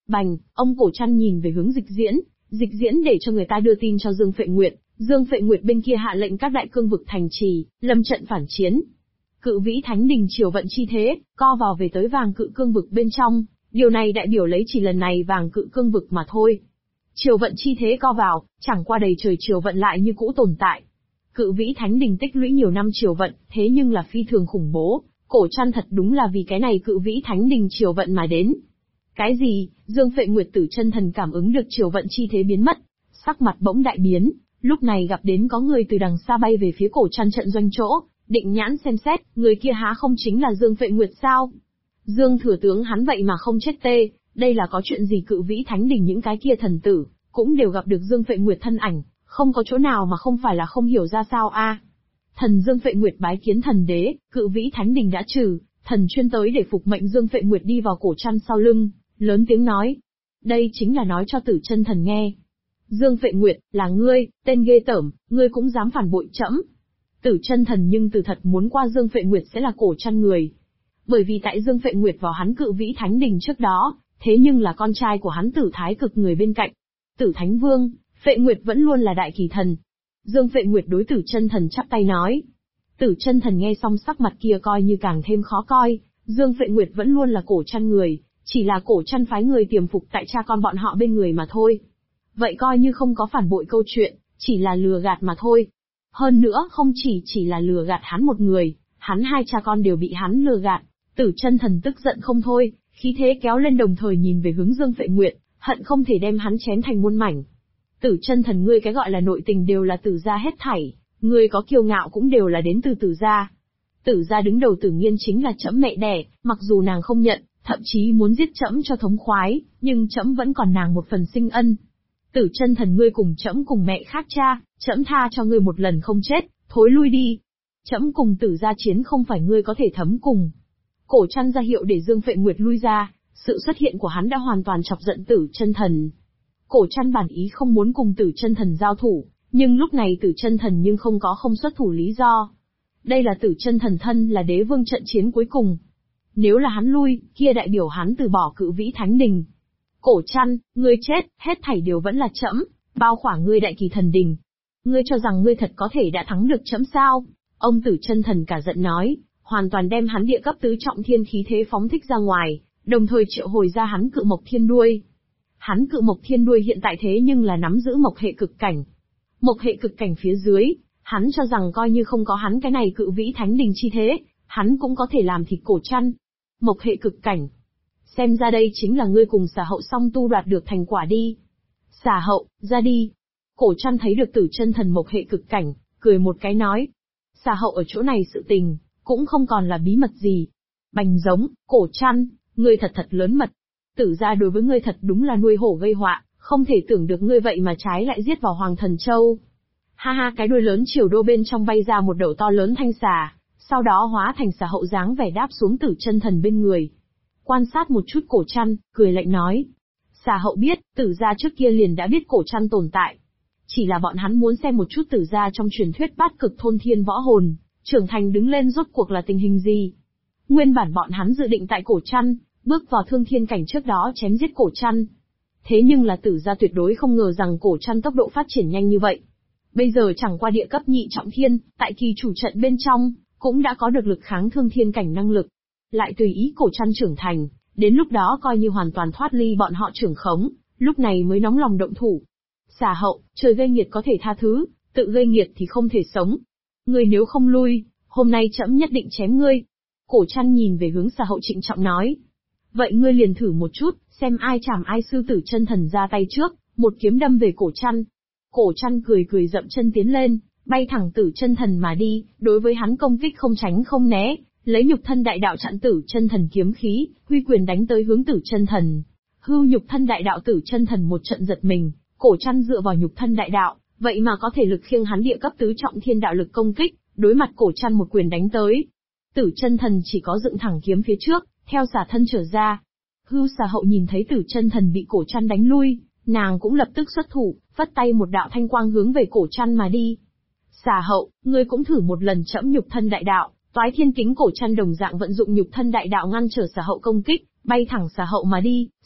Bành, ông cổ trăn nhìn về hướng Dịch Diễn để cho người ta đưa tin cho Dương Phệ Nguyệt. Dương Phệ Nguyệt bên kia hạ lệnh các đại cương vực thành trì, lâm trận phản chiến. Cự Vĩ Thánh Đình triều vận chi thế, co vào về tới vàng cự cương vực bên trong, điều này đại biểu lấy chỉ lần này vàng cự cương vực mà thôi. Triều vận chi thế co vào, chẳng qua đầy trời triều vận lại như cũ tồn tại. Cự Vĩ Thánh Đình tích lũy nhiều năm triều vận, thế nhưng là phi thường khủng bố, cổ trăn thật đúng là vì cái này Cự Vĩ Thánh Đình triều vận mà đến. Cái gì? Dương Phệ Nguyệt Tử chân thần cảm ứng được triều vận chi thế biến mất, sắc mặt bỗng đại biến, lúc này gặp đến có người từ đằng xa bay về phía cổ trăn trận doanh chỗ, định nhãn xem xét, người kia há không chính là Dương Phệ Nguyệt sao? Dương thừa tướng hắn vậy mà không chết tê, đây là có chuyện gì? Cự Vĩ Thánh Đình những cái kia thần tử, cũng đều gặp được Dương Phệ Nguyệt thân ảnh, không có chỗ nào mà không phải là không hiểu ra sao a. Thần Dương Phệ Nguyệt bái kiến thần đế, Cự Vĩ Thánh Đình đã trừ, thần chuyên tới để phục mệnh. Dương Phệ Nguyệt đi vào cổ trăn sau lưng, lớn tiếng nói. Đây chính là nói cho Tử chân thần nghe. Dương Phệ Nguyệt, là ngươi, tên ghê tởm, ngươi cũng dám phản bội trẫm. Tử chân thần nhưng từ thật muốn qua Dương Phệ Nguyệt sẽ là cổ trăn người. Bởi vì tại Dương Phệ Nguyệt vào hắn Cự Vĩ Thánh Đình trước đó, thế nhưng là con trai của hắn Tử Thái Cực người bên cạnh. Tử Thánh Vương, Phệ Nguyệt vẫn luôn là đại kỳ thần. Dương Phệ Nguyệt đối Tử chân thần chắp tay nói. Tử chân thần nghe xong sắc mặt kia coi như càng thêm khó coi, Dương Phệ Nguyệt vẫn luôn là cổ trăn người, chỉ là cổ trăn phái người tiềm phục tại cha con bọn họ bên người mà thôi. Vậy coi như không có phản bội câu chuyện, chỉ là lừa gạt mà thôi. Hơn nữa không chỉ là lừa gạt hắn một người, hắn hai cha con đều bị hắn lừa gạt. Tử chân thần tức giận không thôi, khí thế kéo lên đồng thời nhìn về hướng Dương Phệ Nguyệt, hận không thể đem hắn chém thành muôn mảnh. Tử chân thần ngươi cái gọi là nội tình đều là Tử gia hết thảy, ngươi có kiêu ngạo cũng đều là đến từ Tử gia. Tử gia đứng đầu Tử Nghiên chính là trẫm mẹ đẻ, mặc dù nàng không nhận, thậm chí muốn giết trẫm cho thống khoái, nhưng trẫm vẫn còn nàng một phần sinh ân. Tử chân thần ngươi cùng trẫm cùng mẹ khác cha, trẫm tha cho ngươi một lần không chết, thối lui đi. Trẫm cùng Tử gia chiến không phải ngươi có thể thấm cùng. Cổ trăn ra hiệu để Dương Phệ Nguyệt lui ra, sự xuất hiện của hắn đã hoàn toàn chọc giận Tử chân thần. Cổ trăn bản ý không muốn cùng Tử chân thần giao thủ, nhưng lúc này Tử chân thần nhưng không xuất thủ lý do. Đây là Tử chân thần thân là đế vương trận chiến cuối cùng. Nếu là hắn lui, kia đại biểu hắn từ bỏ Cự Vĩ Thánh Đình. Cổ trăn, ngươi chết, hết thảy đều vẫn là trẫm, bao khỏa ngươi đại kỳ thần đình. Ngươi cho rằng ngươi thật có thể đã thắng được trẫm sao? Ông Tử chân thần cả giận nói, hoàn toàn đem hắn địa cấp tứ trọng thiên khí thế phóng thích ra ngoài, đồng thời triệu hồi ra hắn Cự Mộc Thiên Đuôi. Hắn Cự Mộc Thiên Đuôi hiện tại thế nhưng là nắm giữ mộc hệ cực cảnh. Mộc hệ cực cảnh phía dưới, hắn cho rằng coi như không có hắn cái này Cự Vĩ Thánh Đình chi thế, hắn cũng có thể làm thịt cổ trăn. Mộc hệ cực cảnh. Xem ra đây chính là ngươi cùng Xà Hậu song tu đoạt được thành quả đi. Xà Hậu, ra đi. Cổ trăn thấy được Tử chân thần mộc hệ cực cảnh, cười một cái nói. Xà Hậu ở chỗ này sự tình, cũng không còn là bí mật gì. Bành giống, cổ trăn, ngươi thật lớn mật. Tử gia đối với ngươi thật đúng là nuôi hổ gây họa, không thể tưởng được ngươi vậy mà trái lại giết vào Hoàng Thần Châu. Ha ha, cái đuôi lớn triều đô bên trong bay ra một đầu to lớn thanh xà, sau đó hóa thành Xà Hậu dáng vẻ đáp xuống Tử chân thần bên người. Quan sát một chút cổ trăn, cười lạnh nói. Xà Hậu biết, Tử gia trước kia liền đã biết cổ trăn tồn tại. Chỉ là bọn hắn muốn xem một chút Tử gia trong truyền thuyết bát cực thôn thiên võ hồn, trưởng thành đứng lên rốt cuộc là tình hình gì. Nguyên bản bọn hắn dự định tại cổ trăn, bước vào thương thiên cảnh trước đó chém giết cổ trăn. Thế nhưng là Tử gia tuyệt đối không ngờ rằng cổ trăn tốc độ phát triển nhanh như vậy. Bây giờ chẳng qua địa cấp nhị trọng thiên, tại kỳ chủ trận bên trong, cũng đã có được lực kháng thương thiên cảnh năng lực. Lại tùy ý cổ trăn trưởng thành, đến lúc đó coi như hoàn toàn thoát ly bọn họ trưởng khống, lúc này mới nóng lòng động thủ. Xà Hậu, trời gây nghiệt có thể tha thứ, tự gây nghiệt thì không thể sống. Ngươi nếu không lui, hôm nay trẫm nhất định chém ngươi. Cổ trăn nhìn về hướng Xà Hậu trịnh trọng nói. Vậy ngươi liền thử một chút, xem ai chảm ai. Sư Tử chân thần ra tay trước, một kiếm đâm về cổ trăn. Cổ trăn cười dậm chân tiến lên, bay thẳng Tử chân thần mà đi, đối với hắn công kích không tránh không né, lấy nhục thân đại đạo chặn Tử chân thần kiếm khí, huy quyền đánh tới hướng Tử chân thần. Hưu nhục thân đại đạo Tử chân thần một trận giật mình, cổ trăn dựa vào nhục thân đại đạo, vậy mà có thể lực khiêng hắn địa cấp tứ trọng thiên đạo lực công kích, đối mặt cổ trăn một quyền đánh tới. Tử chân thần chỉ có dựng thẳng kiếm phía trước, theo xả thân trở ra. Hưu Xà Hậu nhìn thấy Tử chân thần bị cổ trăn đánh lui, nàng cũng lập tức xuất thủ, phất tay một đạo thanh quang hướng về cổ trăn mà đi. Xà Hậu, ngươi cũng thử một lần trẫm nhục thân đại đạo. Toái Thiên Kính cổ trăn đồng dạng vận dụng nhục thân đại đạo ngăn trở Xà Hậu công kích, bay thẳng Xà Hậu mà đi.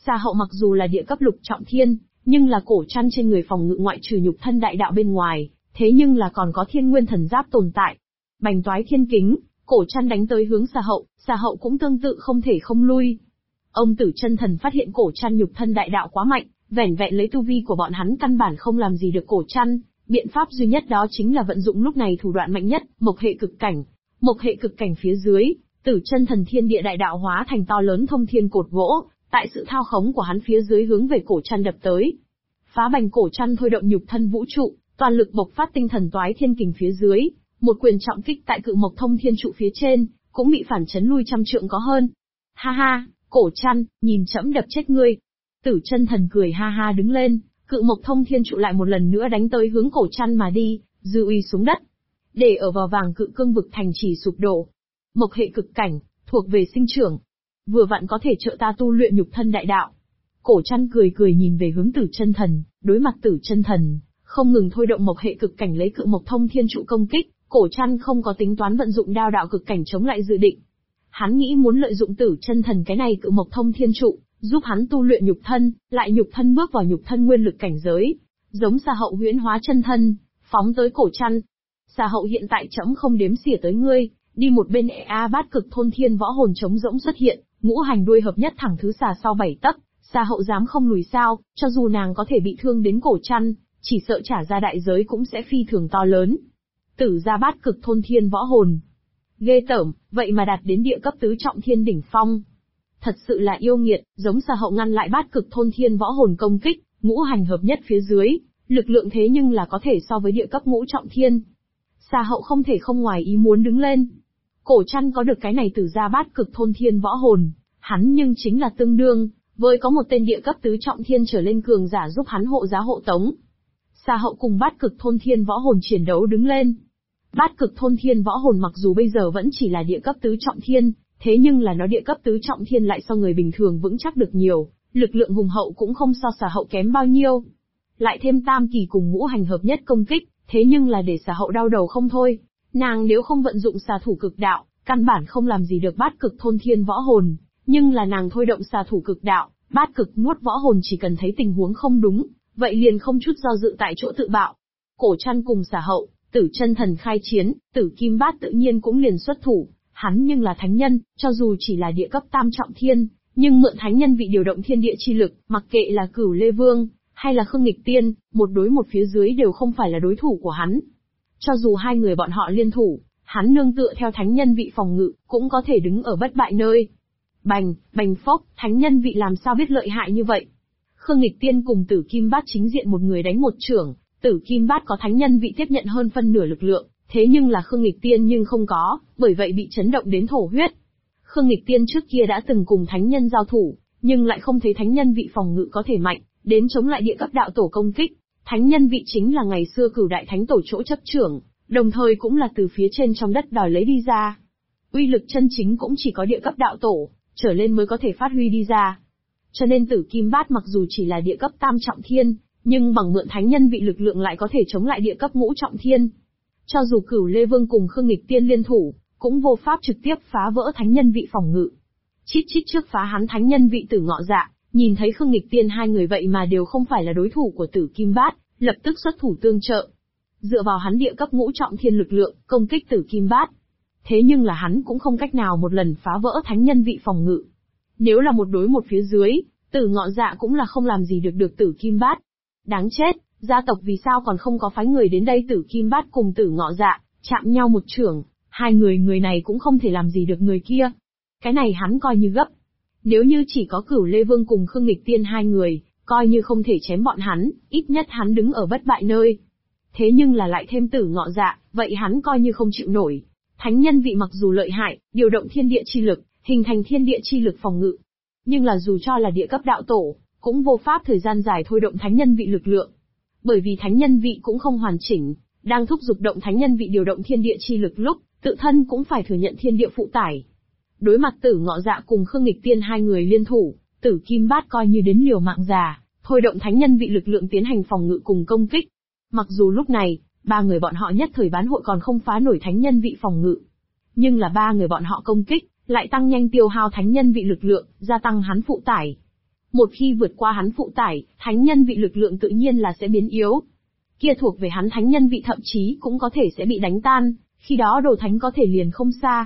Xà Hậu mặc dù là địa cấp lục trọng thiên, nhưng là cổ trăn trên người phòng ngự ngoại trừ nhục thân đại đạo bên ngoài, thế nhưng là còn có thiên nguyên thần giáp tồn tại. Bành toái thiên kính, cổ trăn đánh tới hướng Xà Hậu cũng tương tự không thể không lui. Ông Tử Chân Thần phát hiện cổ trăn nhục thân đại đạo quá mạnh, vẻn vẹn lấy tu vi của bọn hắn căn bản không làm gì được cổ trăn, biện pháp duy nhất đó chính là vận dụng lúc này thủ đoạn mạnh nhất, mộc hệ cực cảnh. Mộc hệ cực cảnh phía dưới, Tử Chân Thần thiên địa đại đạo hóa thành to lớn thông thiên cột gỗ, tại sự thao khống của hắn phía dưới hướng về cổ trăn đập tới. Phá bành cổ trăn thôi động nhục thân vũ trụ, toàn lực bộc phát tinh thần toái thiên kình phía dưới, một quyền trọng kích tại cự mộc thông thiên trụ phía trên, cũng bị phản chấn lui trăm trượng có hơn. Ha ha, cổ trăn, nhìn trẫm đập chết ngươi. Tử Chân Thần cười ha ha đứng lên, cự mộc thông thiên trụ lại một lần nữa đánh tới hướng cổ trăn mà đi, dư uy xuống đất. Để ở vào vàng cự cương vực thành trì sụp đổ. Mộc hệ cực cảnh, thuộc về sinh trưởng. Vừa vặn có thể trợ ta tu luyện nhục thân đại đạo. Cổ trăn cười cười nhìn về hướng Tử Chân Thần, đối mặt Tử Chân Thần, không ngừng thôi động mộc hệ cực cảnh lấy cự mộc thông thiên trụ công kích, cổ trăn không có tính toán vận dụng đao đạo cực cảnh chống lại dự định. Hắn nghĩ muốn lợi dụng Tử Chân Thần cái này cự mộc thông thiên trụ, giúp hắn tu luyện nhục thân, lại nhục thân bước vào nhục thân nguyên lực cảnh giới, giống Xà Hậu huyễn hóa chân thân, phóng tới cổ trăn. Xà Hậu hiện tại trẫm không đếm xỉa tới ngươi, đi một bên bát cực thôn thiên võ hồn trống rỗng xuất hiện, ngũ hành đuôi hợp nhất thẳng thứ xà sau 7 tấc, Xà Hậu dám không lùi sao, cho dù nàng có thể bị thương đến cổ trăn, chỉ sợ trả ra đại giới cũng sẽ phi thường to lớn. Tử gia bát cực thôn thiên võ hồn. Ghê tởm, vậy mà đạt đến địa cấp tứ trọng thiên đỉnh phong. Thật sự là yêu nghiệt, giống Xà Hậu ngăn lại bát cực thôn thiên võ hồn công kích, ngũ hành hợp nhất phía dưới, lực lượng thế nhưng là có thể so với địa cấp ngũ trọng thiên. Xà Hậu không thể không ngoài ý muốn đứng lên. Cổ trăn có được cái này tử gia bát cực thôn thiên võ hồn, hắn nhưng chính là tương đương với có một tên địa cấp tứ trọng thiên trở lên cường giả giúp hắn hộ giá hộ tống. Xà Hậu cùng bát cực thôn thiên võ hồn chiến đấu đứng lên. Bát cực thôn thiên võ hồn mặc dù bây giờ vẫn chỉ là địa cấp tứ trọng thiên, thế nhưng là nó địa cấp tứ trọng thiên lại so người bình thường vững chắc được nhiều, lực lượng hùng hậu cũng không so Xà Hậu kém bao nhiêu. Lại thêm tam kỳ cùng ngũ hành hợp nhất công kích, thế nhưng là để Xà Hậu đau đầu không thôi. Nàng nếu không vận dụng xà thủ cực đạo, căn bản không làm gì được bát cực thôn thiên võ hồn, nhưng là nàng thôi động xà thủ cực đạo, bát cực nuốt võ hồn chỉ cần thấy tình huống không đúng, vậy liền không chút do dự tại chỗ tự bạo. Cổ trăn cùng Xà Hậu, Tử Chân Thần khai chiến, Tử Kim Bát tự nhiên cũng liền xuất thủ, hắn nhưng là thánh nhân, cho dù chỉ là địa cấp tam trọng thiên, nhưng mượn thánh nhân vị điều động thiên địa chi lực, mặc kệ là Cửu Lê Vương, hay là Khương Nghịch Tiên, một đối một phía dưới đều không phải là đối thủ của hắn. Cho dù hai người bọn họ liên thủ, hắn nương tựa theo thánh nhân vị phòng ngự, cũng có thể đứng ở bất bại nơi. Bành, bành phốc, thánh nhân vị làm sao biết lợi hại như vậy? Khương Nghịch Tiên cùng Tử Kim Bát chính diện một người đánh một chưởng, Tử Kim Bát có thánh nhân vị tiếp nhận hơn phân nửa lực lượng, thế nhưng là Khương Nghịch Tiên nhưng không có, bởi vậy bị chấn động đến thổ huyết. Khương Nghịch Tiên trước kia đã từng cùng thánh nhân giao thủ, nhưng lại không thấy thánh nhân vị phòng ngự có thể mạnh, đến chống lại địa cấp đạo tổ công kích. Thánh nhân vị chính là ngày xưa Cửu Đại Thánh Tổ chỗ chấp trưởng, đồng thời cũng là từ phía trên trong đất đòi lấy đi ra. Uy lực chân chính cũng chỉ có địa cấp đạo tổ trở lên mới có thể phát huy đi ra. Cho nên Tử Kim Bát mặc dù chỉ là địa cấp tam trọng thiên, nhưng bằng mượn thánh nhân vị lực lượng lại có thể chống lại địa cấp ngũ trọng thiên. Cho dù Cửu Lê Vương cùng Khương Nghịch Tiên liên thủ, cũng vô pháp trực tiếp phá vỡ thánh nhân vị phòng ngự. Chít chít trước phá hắn thánh nhân vị Tử Ngọ Dạ, nhìn thấy Khương Nghịch Tiên hai người vậy mà đều không phải là đối thủ của Tử Kim Bát, lập tức xuất thủ tương trợ. Dựa vào hắn địa cấp ngũ trọng thiên lực lượng, công kích Tử Kim Bát. Thế nhưng là hắn cũng không cách nào một lần phá vỡ thánh nhân vị phòng ngự. Nếu là một đối một phía dưới, Tử Ngọ Dạ cũng là không làm gì được Tử Kim Bát. Đáng chết, gia tộc vì sao còn không có phái người đến đây? Tử Kim Bát cùng Tử Ngọ Dạ chạm nhau một chưởng, hai người này cũng không thể làm gì được người kia. Cái này hắn coi như gấp. Nếu như chỉ có Cửu Lê Vương cùng Khương Nghịch Tiên hai người, coi như không thể chém bọn hắn, ít nhất hắn đứng ở bất bại nơi. Thế nhưng là lại thêm Tử Ngọ Dạ, vậy hắn coi như không chịu nổi. Thánh nhân vị mặc dù lợi hại, điều động thiên địa chi lực, hình thành thiên địa chi lực phòng ngự. Nhưng là dù cho là địa cấp đạo tổ, cũng vô pháp thời gian dài thôi động thánh nhân vị lực lượng. Bởi vì thánh nhân vị cũng không hoàn chỉnh, đang thúc giục động thánh nhân vị điều động thiên địa chi lực lúc, tự thân cũng phải thừa nhận thiên địa phụ tải. Đối mặt Tử Ngọ Dạ cùng Khương Nghịch Tiên hai người liên thủ, Tử Kim Bát coi như đến liều mạng già, thôi động thánh nhân vị lực lượng tiến hành phòng ngự cùng công kích. Mặc dù lúc này, ba người bọn họ nhất thời bán hội còn không phá nổi thánh nhân vị phòng ngự, nhưng là ba người bọn họ công kích, lại tăng nhanh tiêu hao thánh nhân vị lực lượng, gia tăng hắn phụ tải. Một khi vượt qua hắn phụ tải, thánh nhân vị lực lượng tự nhiên là sẽ biến yếu. Kia thuộc về hắn thánh nhân vị thậm chí cũng có thể sẽ bị đánh tan, khi đó đồ thánh có thể liền không xa.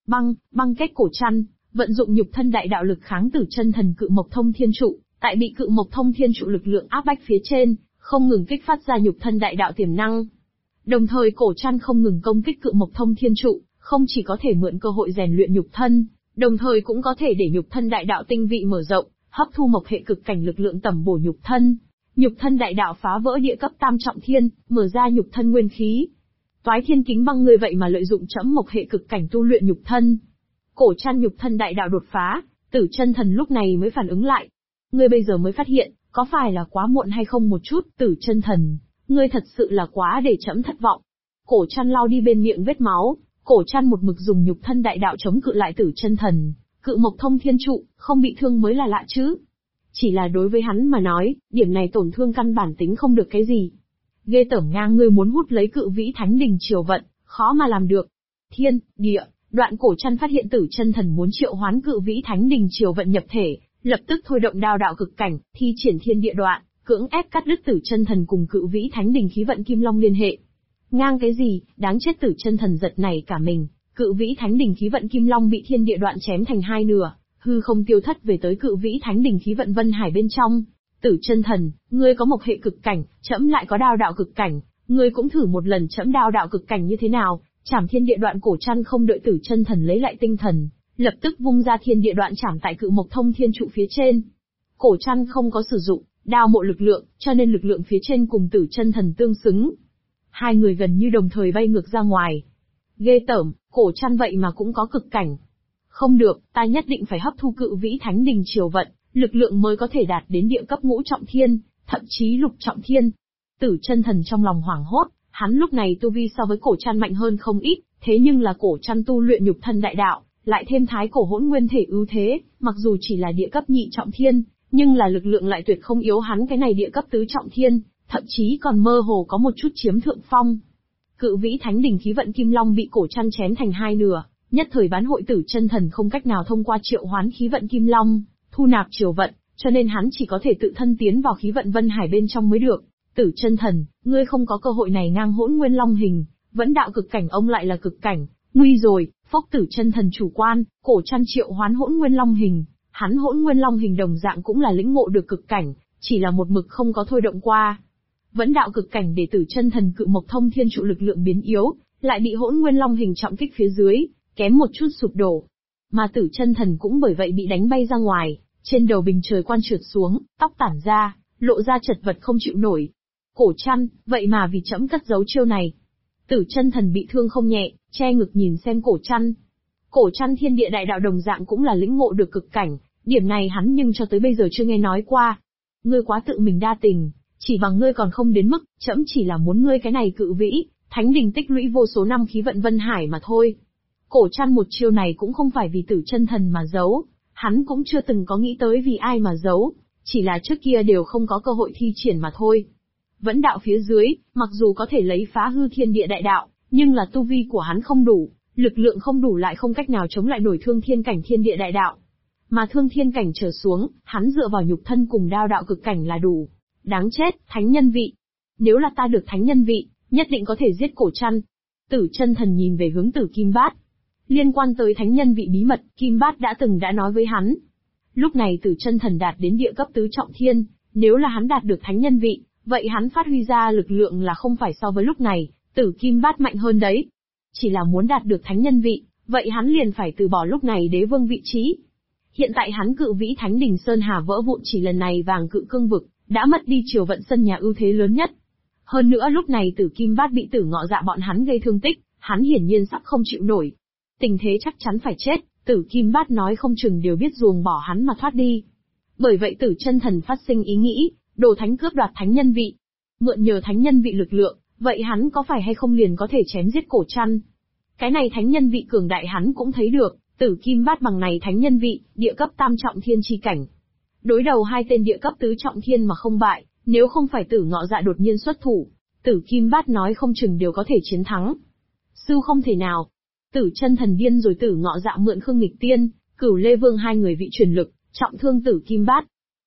Băng kết cổ chăn, vận dụng nhục thân đại đạo lực kháng tử chân thần cự mộc thông thiên trụ, tại bị cự mộc thông thiên trụ lực lượng áp bách phía trên, không ngừng kích phát ra nhục thân đại đạo tiềm năng. Đồng thời cổ chăn không ngừng công kích cự mộc thông thiên trụ, không chỉ có thể mượn cơ hội rèn luyện nhục thân, đồng thời cũng có thể để nhục thân đại đạo tinh vị mở rộng, hấp thu mộc hệ cực cảnh lực lượng tẩm bổ nhục thân. Nhục thân đại đạo phá vỡ địa cấp tam trọng thiên, mở ra nhục thân nguyên khí. Toái thiên kính băng người vậy mà lợi dụng chẫm mộc hệ cực cảnh tu luyện nhục thân. Cổ chăn nhục thân đại đạo đột phá, tử chân thần lúc này mới phản ứng lại. Ngươi bây giờ mới phát hiện, có phải là quá muộn hay không một chút, tử chân thần, ngươi thật sự là quá để chẫm thất vọng. Cổ chăn lau đi bên miệng vết máu, cổ chăn một mực dùng nhục thân đại đạo chống cự lại tử chân thần, cự mộc thông thiên trụ, không bị thương mới là lạ chứ. Chỉ là đối với hắn mà nói, điểm này tổn thương căn bản tính không được cái gì. Ghê tởm ngang ngươi muốn hút lấy cự vĩ thánh đình triều vận, khó mà làm được. Thiên, địa, đoạn cổ chăn phát hiện tử chân thần muốn triệu hoán cự vĩ thánh đình triều vận nhập thể, lập tức thôi động đao đạo cực cảnh, thi triển thiên địa đoạn, cưỡng ép cắt đứt tử chân thần cùng cự vĩ thánh đình khí vận kim long liên hệ. Ngang cái gì, đáng chết tử chân thần giật nảy cả mình, cự vĩ thánh đình khí vận kim long bị thiên địa đoạn chém thành hai nửa, hư không tiêu thất về tới cự vĩ thánh đình khí vận vân hải bên trong. Tử chân thần, ngươi có mộc hệ cực cảnh, trẫm lại có đao đạo cực cảnh, ngươi cũng thử một lần trẫm đao đạo cực cảnh như thế nào? Chảm thiên địa đoạn cổ chăn không đợi tử chân thần lấy lại tinh thần, lập tức vung ra thiên địa đoạn chảm tại cự mộc thông thiên trụ phía trên. Cổ chăn không có sử dụng đao mộ lực lượng, cho nên lực lượng phía trên cùng tử chân thần tương xứng. Hai người gần như đồng thời bay ngược ra ngoài. Ghê tởm, cổ chăn vậy mà cũng có cực cảnh. Không được, ta nhất định phải hấp thu cự vĩ thánh đình triều vận, lực lượng mới có thể đạt đến địa cấp ngũ trọng thiên, thậm chí lục trọng thiên. Tử chân thần trong lòng hoảng hốt, hắn lúc này tu vi so với cổ chăn mạnh hơn không ít, thế nhưng là cổ chăn tu luyện nhục thân đại đạo, lại thêm thái cổ hỗn nguyên thể ưu thế, mặc dù chỉ là địa cấp nhị trọng thiên, nhưng là lực lượng lại tuyệt không yếu hắn cái này địa cấp tứ trọng thiên, thậm chí còn mơ hồ có một chút chiếm thượng phong. Cự vĩ thánh đình khí vận kim long bị cổ chăn chém thành hai nửa, nhất thời bán hội tử chân thần không cách nào thông qua triệu hoán khí vận kim long, thu nạp triều vận, cho nên hắn chỉ có thể tự thân tiến vào khí vận vân hải bên trong mới được. Tử chân thần, ngươi không có cơ hội này ngang hỗn nguyên long hình, vẫn đạo cực cảnh ông lại là cực cảnh, nguy rồi. Phốc tử chân thần chủ quan, cổ chăn triệu hoán hỗn nguyên long hình, hắn hỗn nguyên long hình đồng dạng cũng là lĩnh ngộ được cực cảnh, chỉ là một mực không có thôi động qua. Vẫn đạo cực cảnh để tử chân thần cự mộc thông thiên trụ lực lượng biến yếu, lại bị hỗn nguyên long hình trọng kích phía dưới, kém một chút sụp đổ. Mà tử chân thần cũng bởi vậy bị đánh bay ra ngoài, trên đầu bình trời quan trượt xuống, tóc tản ra, lộ ra chật vật không chịu nổi. Cổ chăn, vậy mà vì trẫm cất giấu chiêu này. Tử chân thần bị thương không nhẹ, che ngực nhìn xem cổ chăn. Cổ chăn thiên địa đại đạo đồng dạng cũng là lĩnh ngộ được cực cảnh, điểm này hắn nhưng cho tới bây giờ chưa nghe nói qua. Ngươi quá tự mình đa tình, chỉ bằng ngươi còn không đến mức, trẫm chỉ là muốn ngươi cái này cự vĩ, thánh đình tích lũy vô số năm khí vận vân hải mà thôi. Cổ chăn một chiêu này cũng không phải vì tử chân thần mà giấu, hắn cũng chưa từng có nghĩ tới vì ai mà giấu, chỉ là trước kia đều không có cơ hội thi triển mà thôi. Vẫn đạo phía dưới, mặc dù có thể lấy phá hư thiên địa đại đạo, nhưng là tu vi của hắn không đủ, lực lượng không đủ lại không cách nào chống lại nổi thương thiên cảnh thiên địa đại đạo. Mà thương thiên cảnh trở xuống, hắn dựa vào nhục thân cùng đao đạo cực cảnh là đủ. Đáng chết, thánh nhân vị. Nếu là ta được thánh nhân vị, nhất định có thể giết cổ chăn. Tử chân thần nhìn về hướng tử kim bát. Liên quan tới thánh nhân vị bí mật, kim bát đã nói với hắn. Lúc này tử chân thần đạt đến địa cấp tứ trọng thiên, nếu là hắn đạt được thánh nhân vị, vậy hắn phát huy ra lực lượng là không phải so với lúc này, tử kim bát mạnh hơn đấy. Chỉ là muốn đạt được thánh nhân vị, vậy hắn liền phải từ bỏ lúc này đế vương vị trí. Hiện tại hắn cự vĩ thánh đình Sơn Hà vỡ vụn chỉ lần này vàng cự cương vực, đã mất đi triều vận sân nhà ưu thế lớn nhất. Hơn nữa lúc này tử kim bát bị tử ngọ dạ bọn hắn gây thương tích, hắn hiển nhiên sắp không chịu nổi. Tình thế chắc chắn phải chết, tử kim bát nói không chừng đều biết ruồng bỏ hắn mà thoát đi. Bởi vậy tử chân thần phát sinh ý nghĩ, đồ thánh cướp đoạt thánh nhân vị. Mượn nhờ thánh nhân vị lực lượng, vậy hắn có phải hay không liền có thể chém giết cổ chăn? Cái này thánh nhân vị cường đại hắn cũng thấy được, tử kim bát bằng này thánh nhân vị, địa cấp tam trọng thiên chi cảnh. Đối đầu hai tên địa cấp tứ trọng thiên mà không bại, nếu không phải tử ngọ dạ đột nhiên xuất thủ, tử kim bát nói không chừng đều có thể chiến thắng. Sư không thể nào. Tử chân thần điên rồi tử ngọ dạ mượn Khương Nghịch Tiên, Cửu Lê Vương hai người vị truyền lực, trọng thương tử kim bát.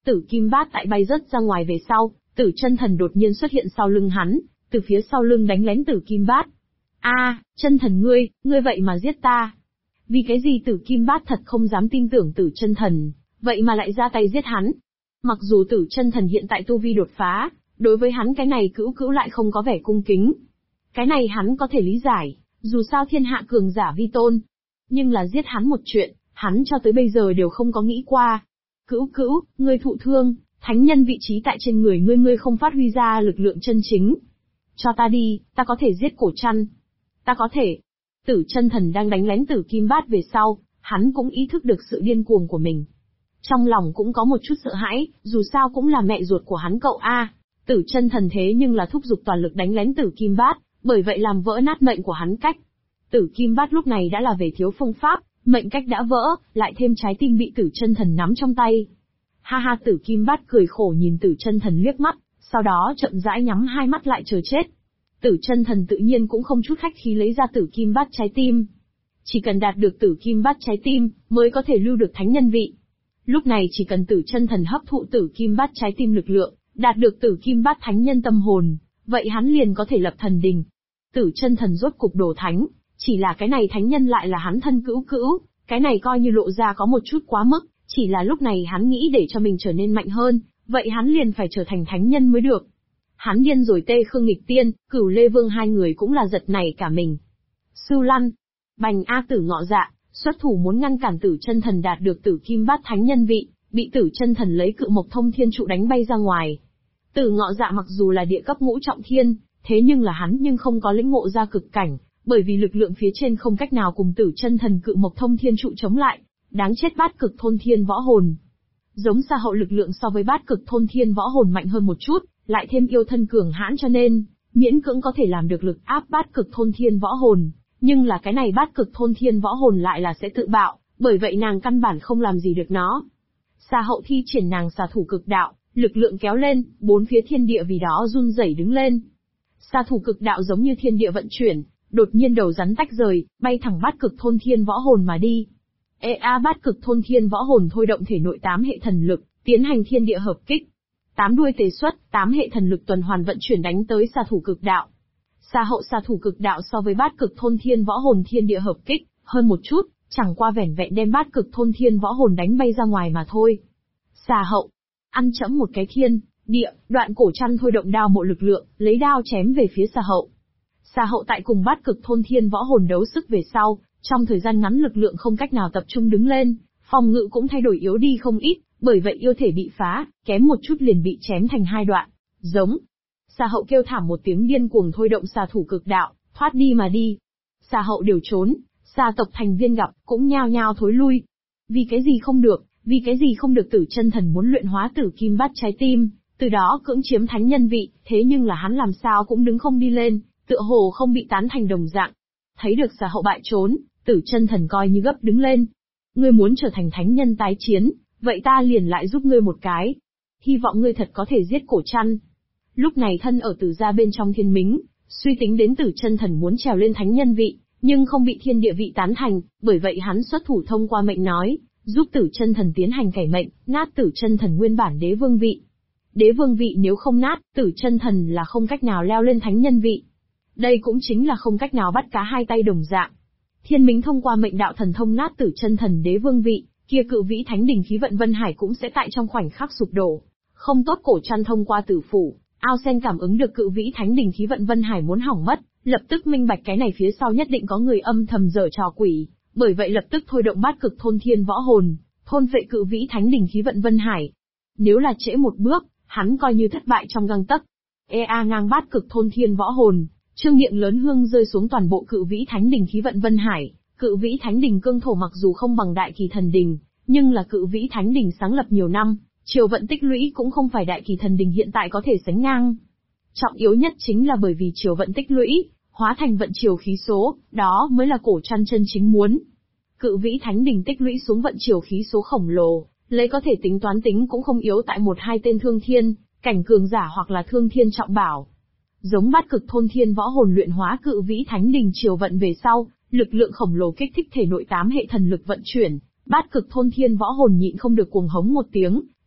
Tử kim bát tại bay rớt ra ngoài về sau, Tử chân thần đột nhiên xuất hiện sau lưng hắn, từ phía sau lưng đánh lén Tử kim bát. Chân thần ngươi vậy mà giết ta. Vì cái gì Tử kim bát thật không dám tin tưởng Tử chân thần, vậy mà lại ra tay giết hắn. Mặc dù Tử chân thần hiện tại tu vi đột phá, đối với hắn cái này cữu cữu lại không có vẻ cung kính. Cái này hắn có thể lý giải, dù sao thiên hạ cường giả vi tôn. Nhưng là giết hắn một chuyện, hắn cho tới bây giờ đều không có nghĩ qua. Cữu cữu, ngươi thụ thương, thánh nhân vị trí tại trên người ngươi không phát huy ra lực lượng chân chính. Cho ta đi, ta có thể giết cổ trăn. Ta có thể. Tử chân thần đang đánh lén Tử kim bát về sau, hắn cũng ý thức được sự điên cuồng của mình. Trong lòng cũng có một chút sợ hãi, dù sao cũng là mẹ ruột của hắn cậu a. Tử chân thần thế nhưng là thúc giục toàn lực đánh lén Tử kim bát, bởi vậy làm vỡ nát mệnh của hắn cách. Tử kim bát lúc này đã là về thiếu phương pháp, mệnh cách đã vỡ, lại thêm trái tim bị Tử chân thần nắm trong tay. Ha ha, Tử kim bát cười khổ nhìn Tử chân thần liếc mắt, sau đó chậm rãi nhắm hai mắt lại chờ chết. Tử chân thần tự nhiên cũng không chút khách khí lấy ra Tử kim bát trái tim. Chỉ cần đạt được Tử kim bát trái tim, mới có thể lưu được thánh nhân vị. Lúc này chỉ cần Tử chân thần hấp thụ Tử kim bát trái tim lực lượng, đạt được Tử kim bát thánh nhân tâm hồn, vậy hắn liền có thể lập thần đình. Tử chân thần rốt cục đổ thánh, chỉ là cái này thánh nhân lại là hắn thân cữu cữu, cái này coi như lộ ra có một chút quá mức, chỉ là lúc này hắn nghĩ để cho mình trở nên mạnh hơn, vậy hắn liền phải trở thành thánh nhân mới được. Hắn điên rồi. Tê Khương Nghịch Tiên, Cửu Lê Vương hai người cũng là giật nảy cả mình. Sưu Lăn, Bành A Tử Ngọ Dạ, xuất thủ muốn ngăn cản Tử chân thần đạt được Tử kim bát thánh nhân vị, bị Tử chân thần lấy Cự Mộc Thông Thiên trụ đánh bay ra ngoài. Tử Ngọ Dạ mặc dù là địa cấp ngũ trọng thiên, thế nhưng là hắn nhưng không có lĩnh ngộ ra cực cảnh, bởi vì lực lượng phía trên không cách nào cùng Tử chân thần Cự Mộc Thông Thiên trụ chống lại. Đáng chết, Bát Cực Thôn Thiên Võ Hồn. Giống Sa Hậu lực lượng so với Bát Cực Thôn Thiên Võ Hồn mạnh hơn một chút, lại thêm yêu thân cường hãn cho nên, miễn cưỡng có thể làm được lực áp Bát Cực Thôn Thiên Võ Hồn, nhưng là cái này Bát Cực Thôn Thiên Võ Hồn lại là sẽ tự bạo, bởi vậy nàng căn bản không làm gì được nó. Sa Hậu thi triển nàng Xà Thủ Cực Đạo, lực lượng kéo lên, bốn phía thiên địa vì đó run rẩy đứng lên. Xà Thủ Cực Đạo giống như thiên địa vận chuyển, đột nhiên đầu rắn tách rời, bay thẳng Bát Cực Thôn Thiên Võ Hồn mà đi. Bát Cực Thôn Thiên Võ Hồn thôi động thể nội 8 hệ thần lực, tiến hành thiên địa hợp kích. 8 đuôi tề xuất, 8 hệ thần lực tuần hoàn vận chuyển đánh tới Xà Thủ Cực Đạo. Xà Hậu Xà Thủ Cực Đạo so với Bát Cực Thôn Thiên Võ Hồn thiên địa hợp kích, hơn một chút, chẳng qua vẻn vẹn đem Bát Cực Thôn Thiên Võ Hồn đánh bay ra ngoài mà thôi. Xà Hậu, ăn chẫm một cái thiên, địa, Đoạn Cổ Trăn thôi động đao mộ lực lượng, lấy đao chém về phía Xà Hậu. Xà Hậu tại cùng Bát Cực Thôn Thiên Võ Hồn đấu sức về sau, trong thời gian ngắn lực lượng không cách nào tập trung đứng lên, phòng ngự cũng thay đổi yếu đi không ít, bởi vậy yêu thể bị phá, kém một chút liền bị chém thành hai đoạn. Giống. Xà Hậu kêu thảm một tiếng điên cuồng thôi động Xà Thủ Cực Đạo, thoát đi mà đi. Xà Hậu đều trốn, xà tộc thành viên gặp, cũng nhao nhao thối lui. Vì cái gì không được Tử chân thần muốn luyện hóa Tử kim bát trái tim, từ đó cưỡng chiếm thánh nhân vị, thế nhưng là hắn làm sao cũng đứng không đi lên, tựa hồ không bị tán thành đồng dạng. Thấy được Xà Hậu bại trốn, Tử chân thần coi như gấp đứng lên. Ngươi muốn trở thành thánh nhân tái chiến, vậy ta liền lại giúp ngươi một cái. Hy vọng ngươi thật có thể giết cổ trăn. Lúc này thân ở Tử gia bên trong Thiên Mính, suy tính đến Tử chân thần muốn trèo lên thánh nhân vị, nhưng không bị thiên địa vị tán thành, bởi vậy hắn xuất thủ thông qua mệnh nói, giúp Tử chân thần tiến hành cải mệnh, nát Tử chân thần nguyên bản đế vương vị. Đế vương vị nếu không nát, Tử chân thần là không cách nào leo lên thánh nhân vị. Đây cũng chính là không cách nào bắt cá hai tay đồng dạng. Thiên Mính thông qua mệnh đạo thần thông nát Tử chân thần đế vương vị, kia Cự Vĩ Thánh Đình khí vận Vân Hải cũng sẽ tại trong khoảnh khắc sụp đổ. Không tốt, cổ trăn thông qua tử phủ, Ao Sen cảm ứng được Cự Vĩ Thánh Đình khí vận Vân Hải muốn hỏng mất, lập tức minh bạch cái này phía sau nhất định có người âm thầm giở trò quỷ, bởi vậy lập tức thôi động Bát Cực Thôn Thiên Võ Hồn, thôn phệ Cự Vĩ Thánh Đình khí vận Vân Hải. Nếu là trễ một bước, hắn coi như thất bại trong gang tấc. Ngang Bát Cực Thôn Thiên Võ Hồn, trương miệng lớn hương rơi xuống toàn bộ Cự Vĩ Thánh Đình khí vận Vân Hải. Cự Vĩ Thánh Đình cương thổ mặc dù không bằng Đại Kỳ Thần Đình, nhưng là Cự Vĩ Thánh Đình sáng lập nhiều năm, triều vận tích lũy cũng không phải Đại Kỳ Thần Đình hiện tại có thể sánh ngang. Trọng yếu nhất chính là bởi vì triều vận tích lũy, hóa thành vận triều khí số, đó mới là cổ trăn chân chính muốn. Cự Vĩ Thánh Đình tích lũy xuống vận triều khí số khổng lồ, lấy có thể tính toán tính cũng không yếu tại một hai tên thương thiên, cảnh cường giả hoặc là thương thiên trọng bảo. Giống Bát Cực Thôn Thiên Võ Hồn luyện hóa Cự Vĩ Thánh Đình triều vận về sau, lực lượng khổng lồ kích thích thể nội 8 hệ thần lực vận chuyển, Bát Cực Thôn Thiên Võ Hồn nhịn không được cuồng hống một tiếng,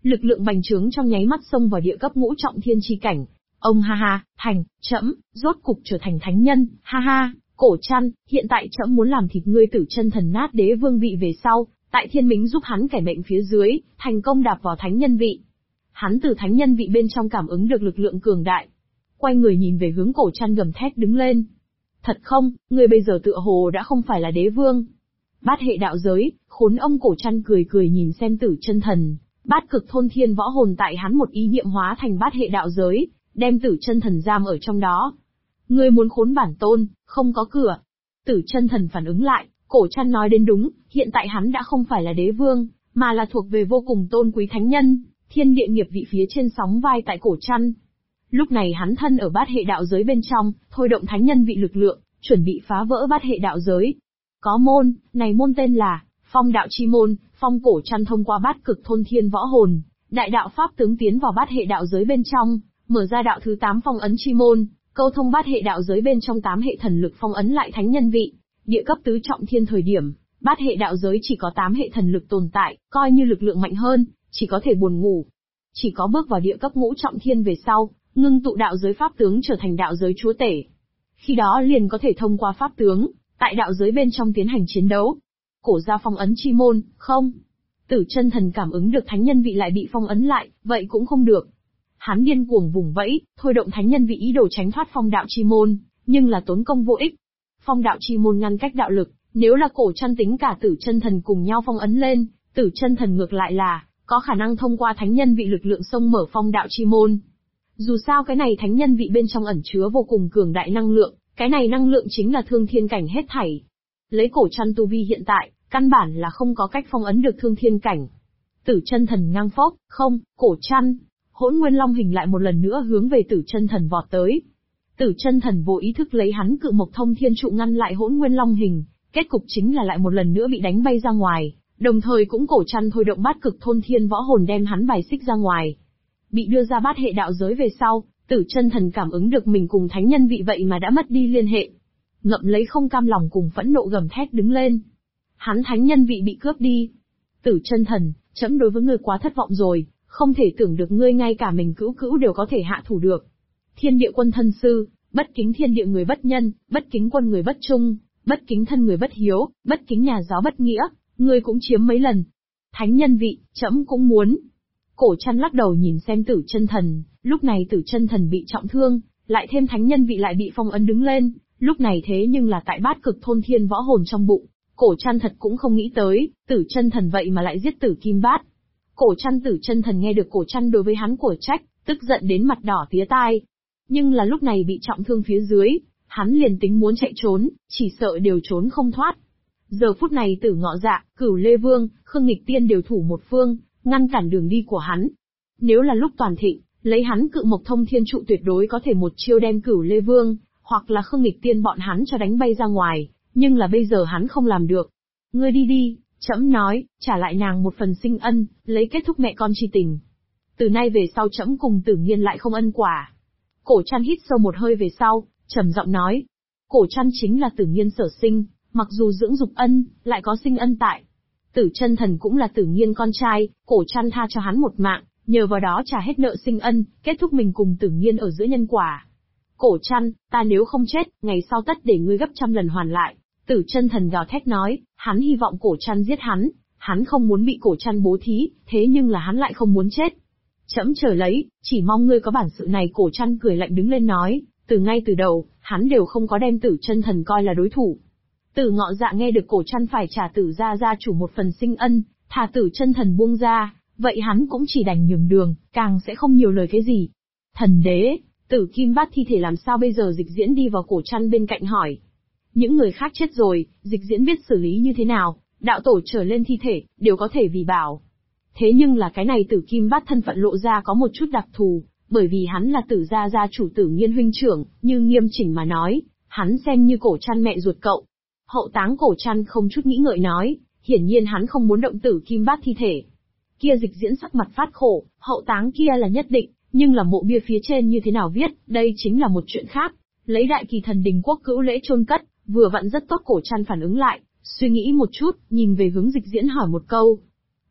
Lực lượng bành trướng trong nháy mắt xông vào địa cấp ngũ trọng thiên chi cảnh. Ông ha ha, trẫm, rốt cục trở thành thánh nhân, ha ha, Cổ Trăn, hiện tại trẫm muốn làm thịt ngươi Tử Chân Thần nát đế vương vị về sau, tại thiên mính giúp hắn kẻ mệnh phía dưới, thành công đạp vào thánh nhân vị. Hắn từ thánh nhân vị bên trong cảm ứng được lực lượng cường đại. Quay người nhìn về hướng Cổ Trăn gầm thét đứng lên. Thật không, ngươi bây giờ tựa hồ đã không phải là đế vương. Bát hệ đạo giới, khốn ông. Cổ Trăn cười cười nhìn xem Tử Chân Thần, bát cực thôn thiên võ hồn tại hắn một ý niệm hóa thành bát hệ đạo giới, đem Tử Chân Thần giam ở trong đó. Ngươi muốn khốn bản tôn, không có cửa. Tử Chân Thần phản ứng lại, Cổ Trăn nói đến đúng, hiện tại hắn đã không phải là đế vương, mà là thuộc về vô cùng tôn quý thánh nhân, thiên địa nghiệp vị phía trên sóng vai tại Cổ Trăn. Lúc này hắn thân ở bát hệ đạo giới bên trong, thôi động thánh nhân vị lực lượng, chuẩn bị phá vỡ bát hệ đạo giới. Có môn, này môn tên là Phong Đạo Chi Môn. Phong Cổ Trăn thông qua bát cực thôn thiên võ hồn, đại đạo pháp tướng tiến vào bát hệ đạo giới bên trong, mở ra đạo thứ 8 phong ấn chi môn, câu thông bát hệ đạo giới bên trong 8 hệ thần lực phong ấn lại thánh nhân vị. Địa cấp tứ trọng thiên thời điểm, bát hệ đạo giới chỉ có 8 hệ thần lực tồn tại, coi như lực lượng mạnh hơn, chỉ có thể buồn ngủ. Chỉ có bước vào địa cấp ngũ trọng thiên về sau, ngưng tụ đạo giới pháp tướng trở thành đạo giới chúa tể. Khi đó liền có thể thông qua pháp tướng, tại đạo giới bên trong tiến hành chiến đấu. Cổ ra phong ấn chi môn, không. Tử Chân Thần cảm ứng được thánh nhân vị lại bị phong ấn lại, vậy cũng không được. Hắn điên cuồng vùng vẫy, thôi động thánh nhân vị ý đồ tránh thoát phong đạo chi môn, nhưng là tốn công vô ích. Phong đạo chi môn ngăn cách đạo lực, nếu là Cổ Trăn tính cả Tử Chân Thần cùng nhau phong ấn lên, Tử Chân Thần ngược lại là có khả năng thông qua thánh nhân vị lực lượng xông mở phong đạo chi môn. Dù sao cái này thánh nhân vị bên trong ẩn chứa vô cùng cường đại năng lượng, cái này năng lượng chính là thương thiên cảnh hết thảy. Lấy Cổ Trăn tu vi hiện tại, căn bản là không có cách phong ấn được thương thiên cảnh. Tử Chân Thần ngang phốc, không, Cổ Trăn. Hỗn Nguyên Long hình lại một lần nữa hướng về Tử Chân Thần vọt tới. Tử Chân Thần vô ý thức lấy hắn cự mộc thông thiên trụ ngăn lại Hỗn Nguyên Long hình, kết cục chính là lại một lần nữa bị đánh bay ra ngoài, đồng thời cũng Cổ Trăn thôi động bát cực thôn thiên võ hồn đem hắn bài xích ra ngoài. Bị đưa ra bát hệ đạo giới về sau, Tử Chân Thần cảm ứng được mình cùng thánh nhân vị vậy mà đã mất đi liên hệ. Ngậm lấy không cam lòng cùng phẫn nộ gầm thét đứng lên. Hắn thánh nhân vị bị cướp đi. Tử Chân Thần, trẫm đối với ngươi quá thất vọng rồi, không thể tưởng được ngươi ngay cả mình cữu đều có thể hạ thủ được. Thiên địa quân thân sư, bất kính thiên địa người bất nhân, bất kính quân người bất trung, bất kính thân người bất hiếu, bất kính nhà giáo bất nghĩa, ngươi cũng chiếm mấy lần. Thánh nhân vị, trẫm cũng muốn. Cổ Trăn lắc đầu nhìn xem Tử Chân Thần, lúc này Tử Chân Thần bị trọng thương, lại thêm thánh nhân vị lại bị phong ấn đứng lên, lúc này thế nhưng là tại bát cực thôn thiên võ hồn trong bụng. Cổ Trăn thật cũng không nghĩ tới, Tử Chân Thần vậy mà lại giết Tử Kim Bát. Cổ Trăn Tử Chân Thần nghe được Cổ Trăn đối với hắn của trách, tức giận đến mặt đỏ tía tai. Nhưng là lúc này bị trọng thương phía dưới, hắn liền tính muốn chạy trốn, chỉ sợ đều trốn không thoát. Giờ phút này Tử Ngọ Dạ, Cửu Lê Vương, Khương Nghịch Tiên đều thủ một phương, ngăn cản đường đi của hắn. Nếu là lúc toàn thịnh, lấy hắn cự mộc thông thiên trụ tuyệt đối có thể một chiêu đem Cửu Lê Vương, hoặc là Khương Nghịch Tiên bọn hắn cho đánh bay ra ngoài, nhưng là bây giờ hắn không làm được. Ngươi đi đi, trẫm nói, trả lại nàng một phần sinh ân, lấy kết thúc mẹ con chi tình. Từ nay về sau trẫm cùng Tử Nghiên lại không ân quả. Cổ Trăn hít sâu một hơi về sau, trầm giọng nói. Cổ Trăn chính là Tử Nghiên sở sinh, mặc dù dưỡng dục ân, lại có sinh ân tại. Tử Chân Thần cũng là Tử Nghiên con trai, Cổ Trăn tha cho hắn một mạng, nhờ vào đó trả hết nợ sinh ân, kết thúc mình cùng Tử Nghiên ở giữa nhân quả. Cổ Trăn, ta nếu không chết, ngày sau tất để ngươi gấp trăm lần hoàn lại. Tử Chân Thần gào thét nói, hắn hy vọng Cổ Trăn giết hắn không muốn bị Cổ Trăn bố thí, thế nhưng là hắn lại không muốn chết. Trẫm chờ lấy, chỉ mong ngươi có bản sự này. Cổ Trăn cười lạnh đứng lên nói, từ ngay từ đầu, hắn đều không có đem Tử Chân Thần coi là đối thủ. Tử Ngọ Dạ nghe được Cổ Trăn phải trả Tử gia gia chủ một phần sinh ân, thà Tử Chân Thần buông ra, vậy hắn cũng chỉ đành nhường đường, càng sẽ không nhiều lời cái gì. Thần đế, Tử Kim Bát thi thể làm sao bây giờ? Dịch Diễn đi vào Cổ Trăn bên cạnh hỏi. Những người khác chết rồi, Dịch Diễn biết xử lý như thế nào, đạo tổ trở lên thi thể, đều có thể vì bảo. Thế nhưng là cái này Tử Kim Bát thân phận lộ ra có một chút đặc thù, bởi vì hắn là Tử gia gia chủ Tử Nghiên huynh trưởng, như nghiêm chỉnh mà nói, hắn xem như Cổ Trăn mẹ ruột cậu. Hậu táng Cổ Trăn không chút nghĩ ngợi nói, hiển nhiên hắn không muốn động Tử Kim Bát thi thể. Kia Dịch Diễn sắc mặt phát khổ, hậu táng kia là nhất định, nhưng là mộ bia phía trên như thế nào viết, đây chính là một chuyện khác. Lấy Đại Kỳ Thần Đình Quốc cữu lễ chôn cất, vừa vặn rất tốt. Cổ Trăn phản ứng lại, suy nghĩ một chút, nhìn về hướng Dịch Diễn hỏi một câu.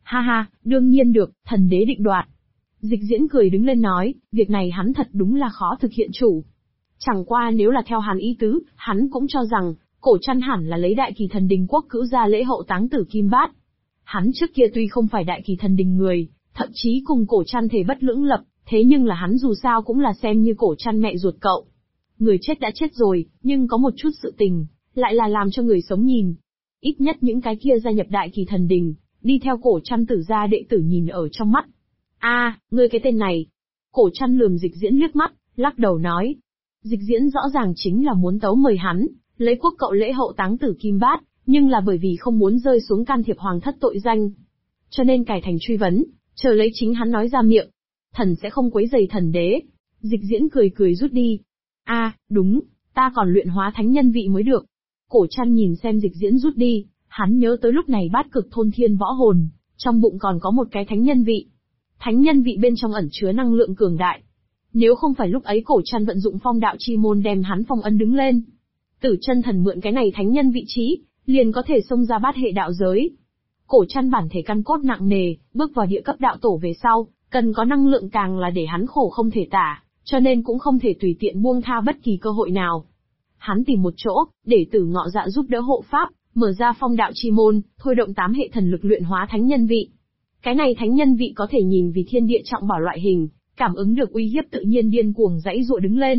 Ha ha, đương nhiên được, thần đế định đoạt. Dịch Diễn cười đứng lên nói, việc này hắn thật đúng là khó thực hiện chủ. Chẳng qua nếu là theo hắn ý tứ, hắn cũng cho rằng, Cổ Trăn hẳn là lấy Đại Kỳ Thần Đình quốc cữu ra lễ hậu táng tử Kim Bát. Hắn trước kia tuy không phải Đại Kỳ Thần Đình người, thậm chí cùng Cổ Trăn thề bất lưỡng lập, thế nhưng là hắn dù sao cũng là xem như Cổ Trăn mẹ ruột cậu. Người chết đã chết rồi, nhưng có một chút sự tình, lại là làm cho người sống nhìn. Ít nhất những cái kia gia nhập Đại Kỳ Thần Đình, đi theo Cổ Trăn tử gia đệ tử nhìn ở trong mắt. Ngươi cái tên này. Cổ Trăn lườm Dịch Diễn liếc mắt, lắc đầu nói. Dịch Diễn rõ ràng chính là muốn tấu mời hắn, lấy quốc cậu lễ hậu táng tử Kim Bát, nhưng là bởi vì không muốn rơi xuống can thiệp hoàng thất tội danh. Cho nên cải thành truy vấn, chờ lấy chính hắn nói ra miệng. Thần sẽ không quấy rầy thần đế. Dịch Diễn cười cười rút đi. Đúng, ta còn luyện hóa thánh nhân vị mới được. Cổ Trăn nhìn xem Dịch Diễn rút đi, hắn nhớ tới lúc này Bát Cực thôn thiên võ hồn, trong bụng còn có một cái thánh nhân vị. Thánh nhân vị bên trong ẩn chứa năng lượng cường đại. Nếu không phải lúc ấy Cổ Trăn vận dụng phong đạo chi môn đem hắn phong ấn đứng lên, Tử Chân Thần mượn cái này thánh nhân vị trí, liền có thể xông ra bát hệ đạo giới. Cổ Trăn bản thể căn cốt nặng nề, bước vào địa cấp đạo tổ về sau, cần có năng lượng càng là để hắn khổ không thể tả, cho nên cũng không thể tùy tiện buông tha bất kỳ cơ hội nào. Hắn tìm một chỗ, để Tử Ngọ Dạ giúp đỡ hộ pháp, mở ra phong đạo chi môn, thôi động 8 hệ thần lực luyện hóa thánh nhân vị. Cái này thánh nhân vị có thể nhìn vì thiên địa trọng bảo loại hình, cảm ứng được uy hiếp tự nhiên điên cuồng giãy giụa đứng lên.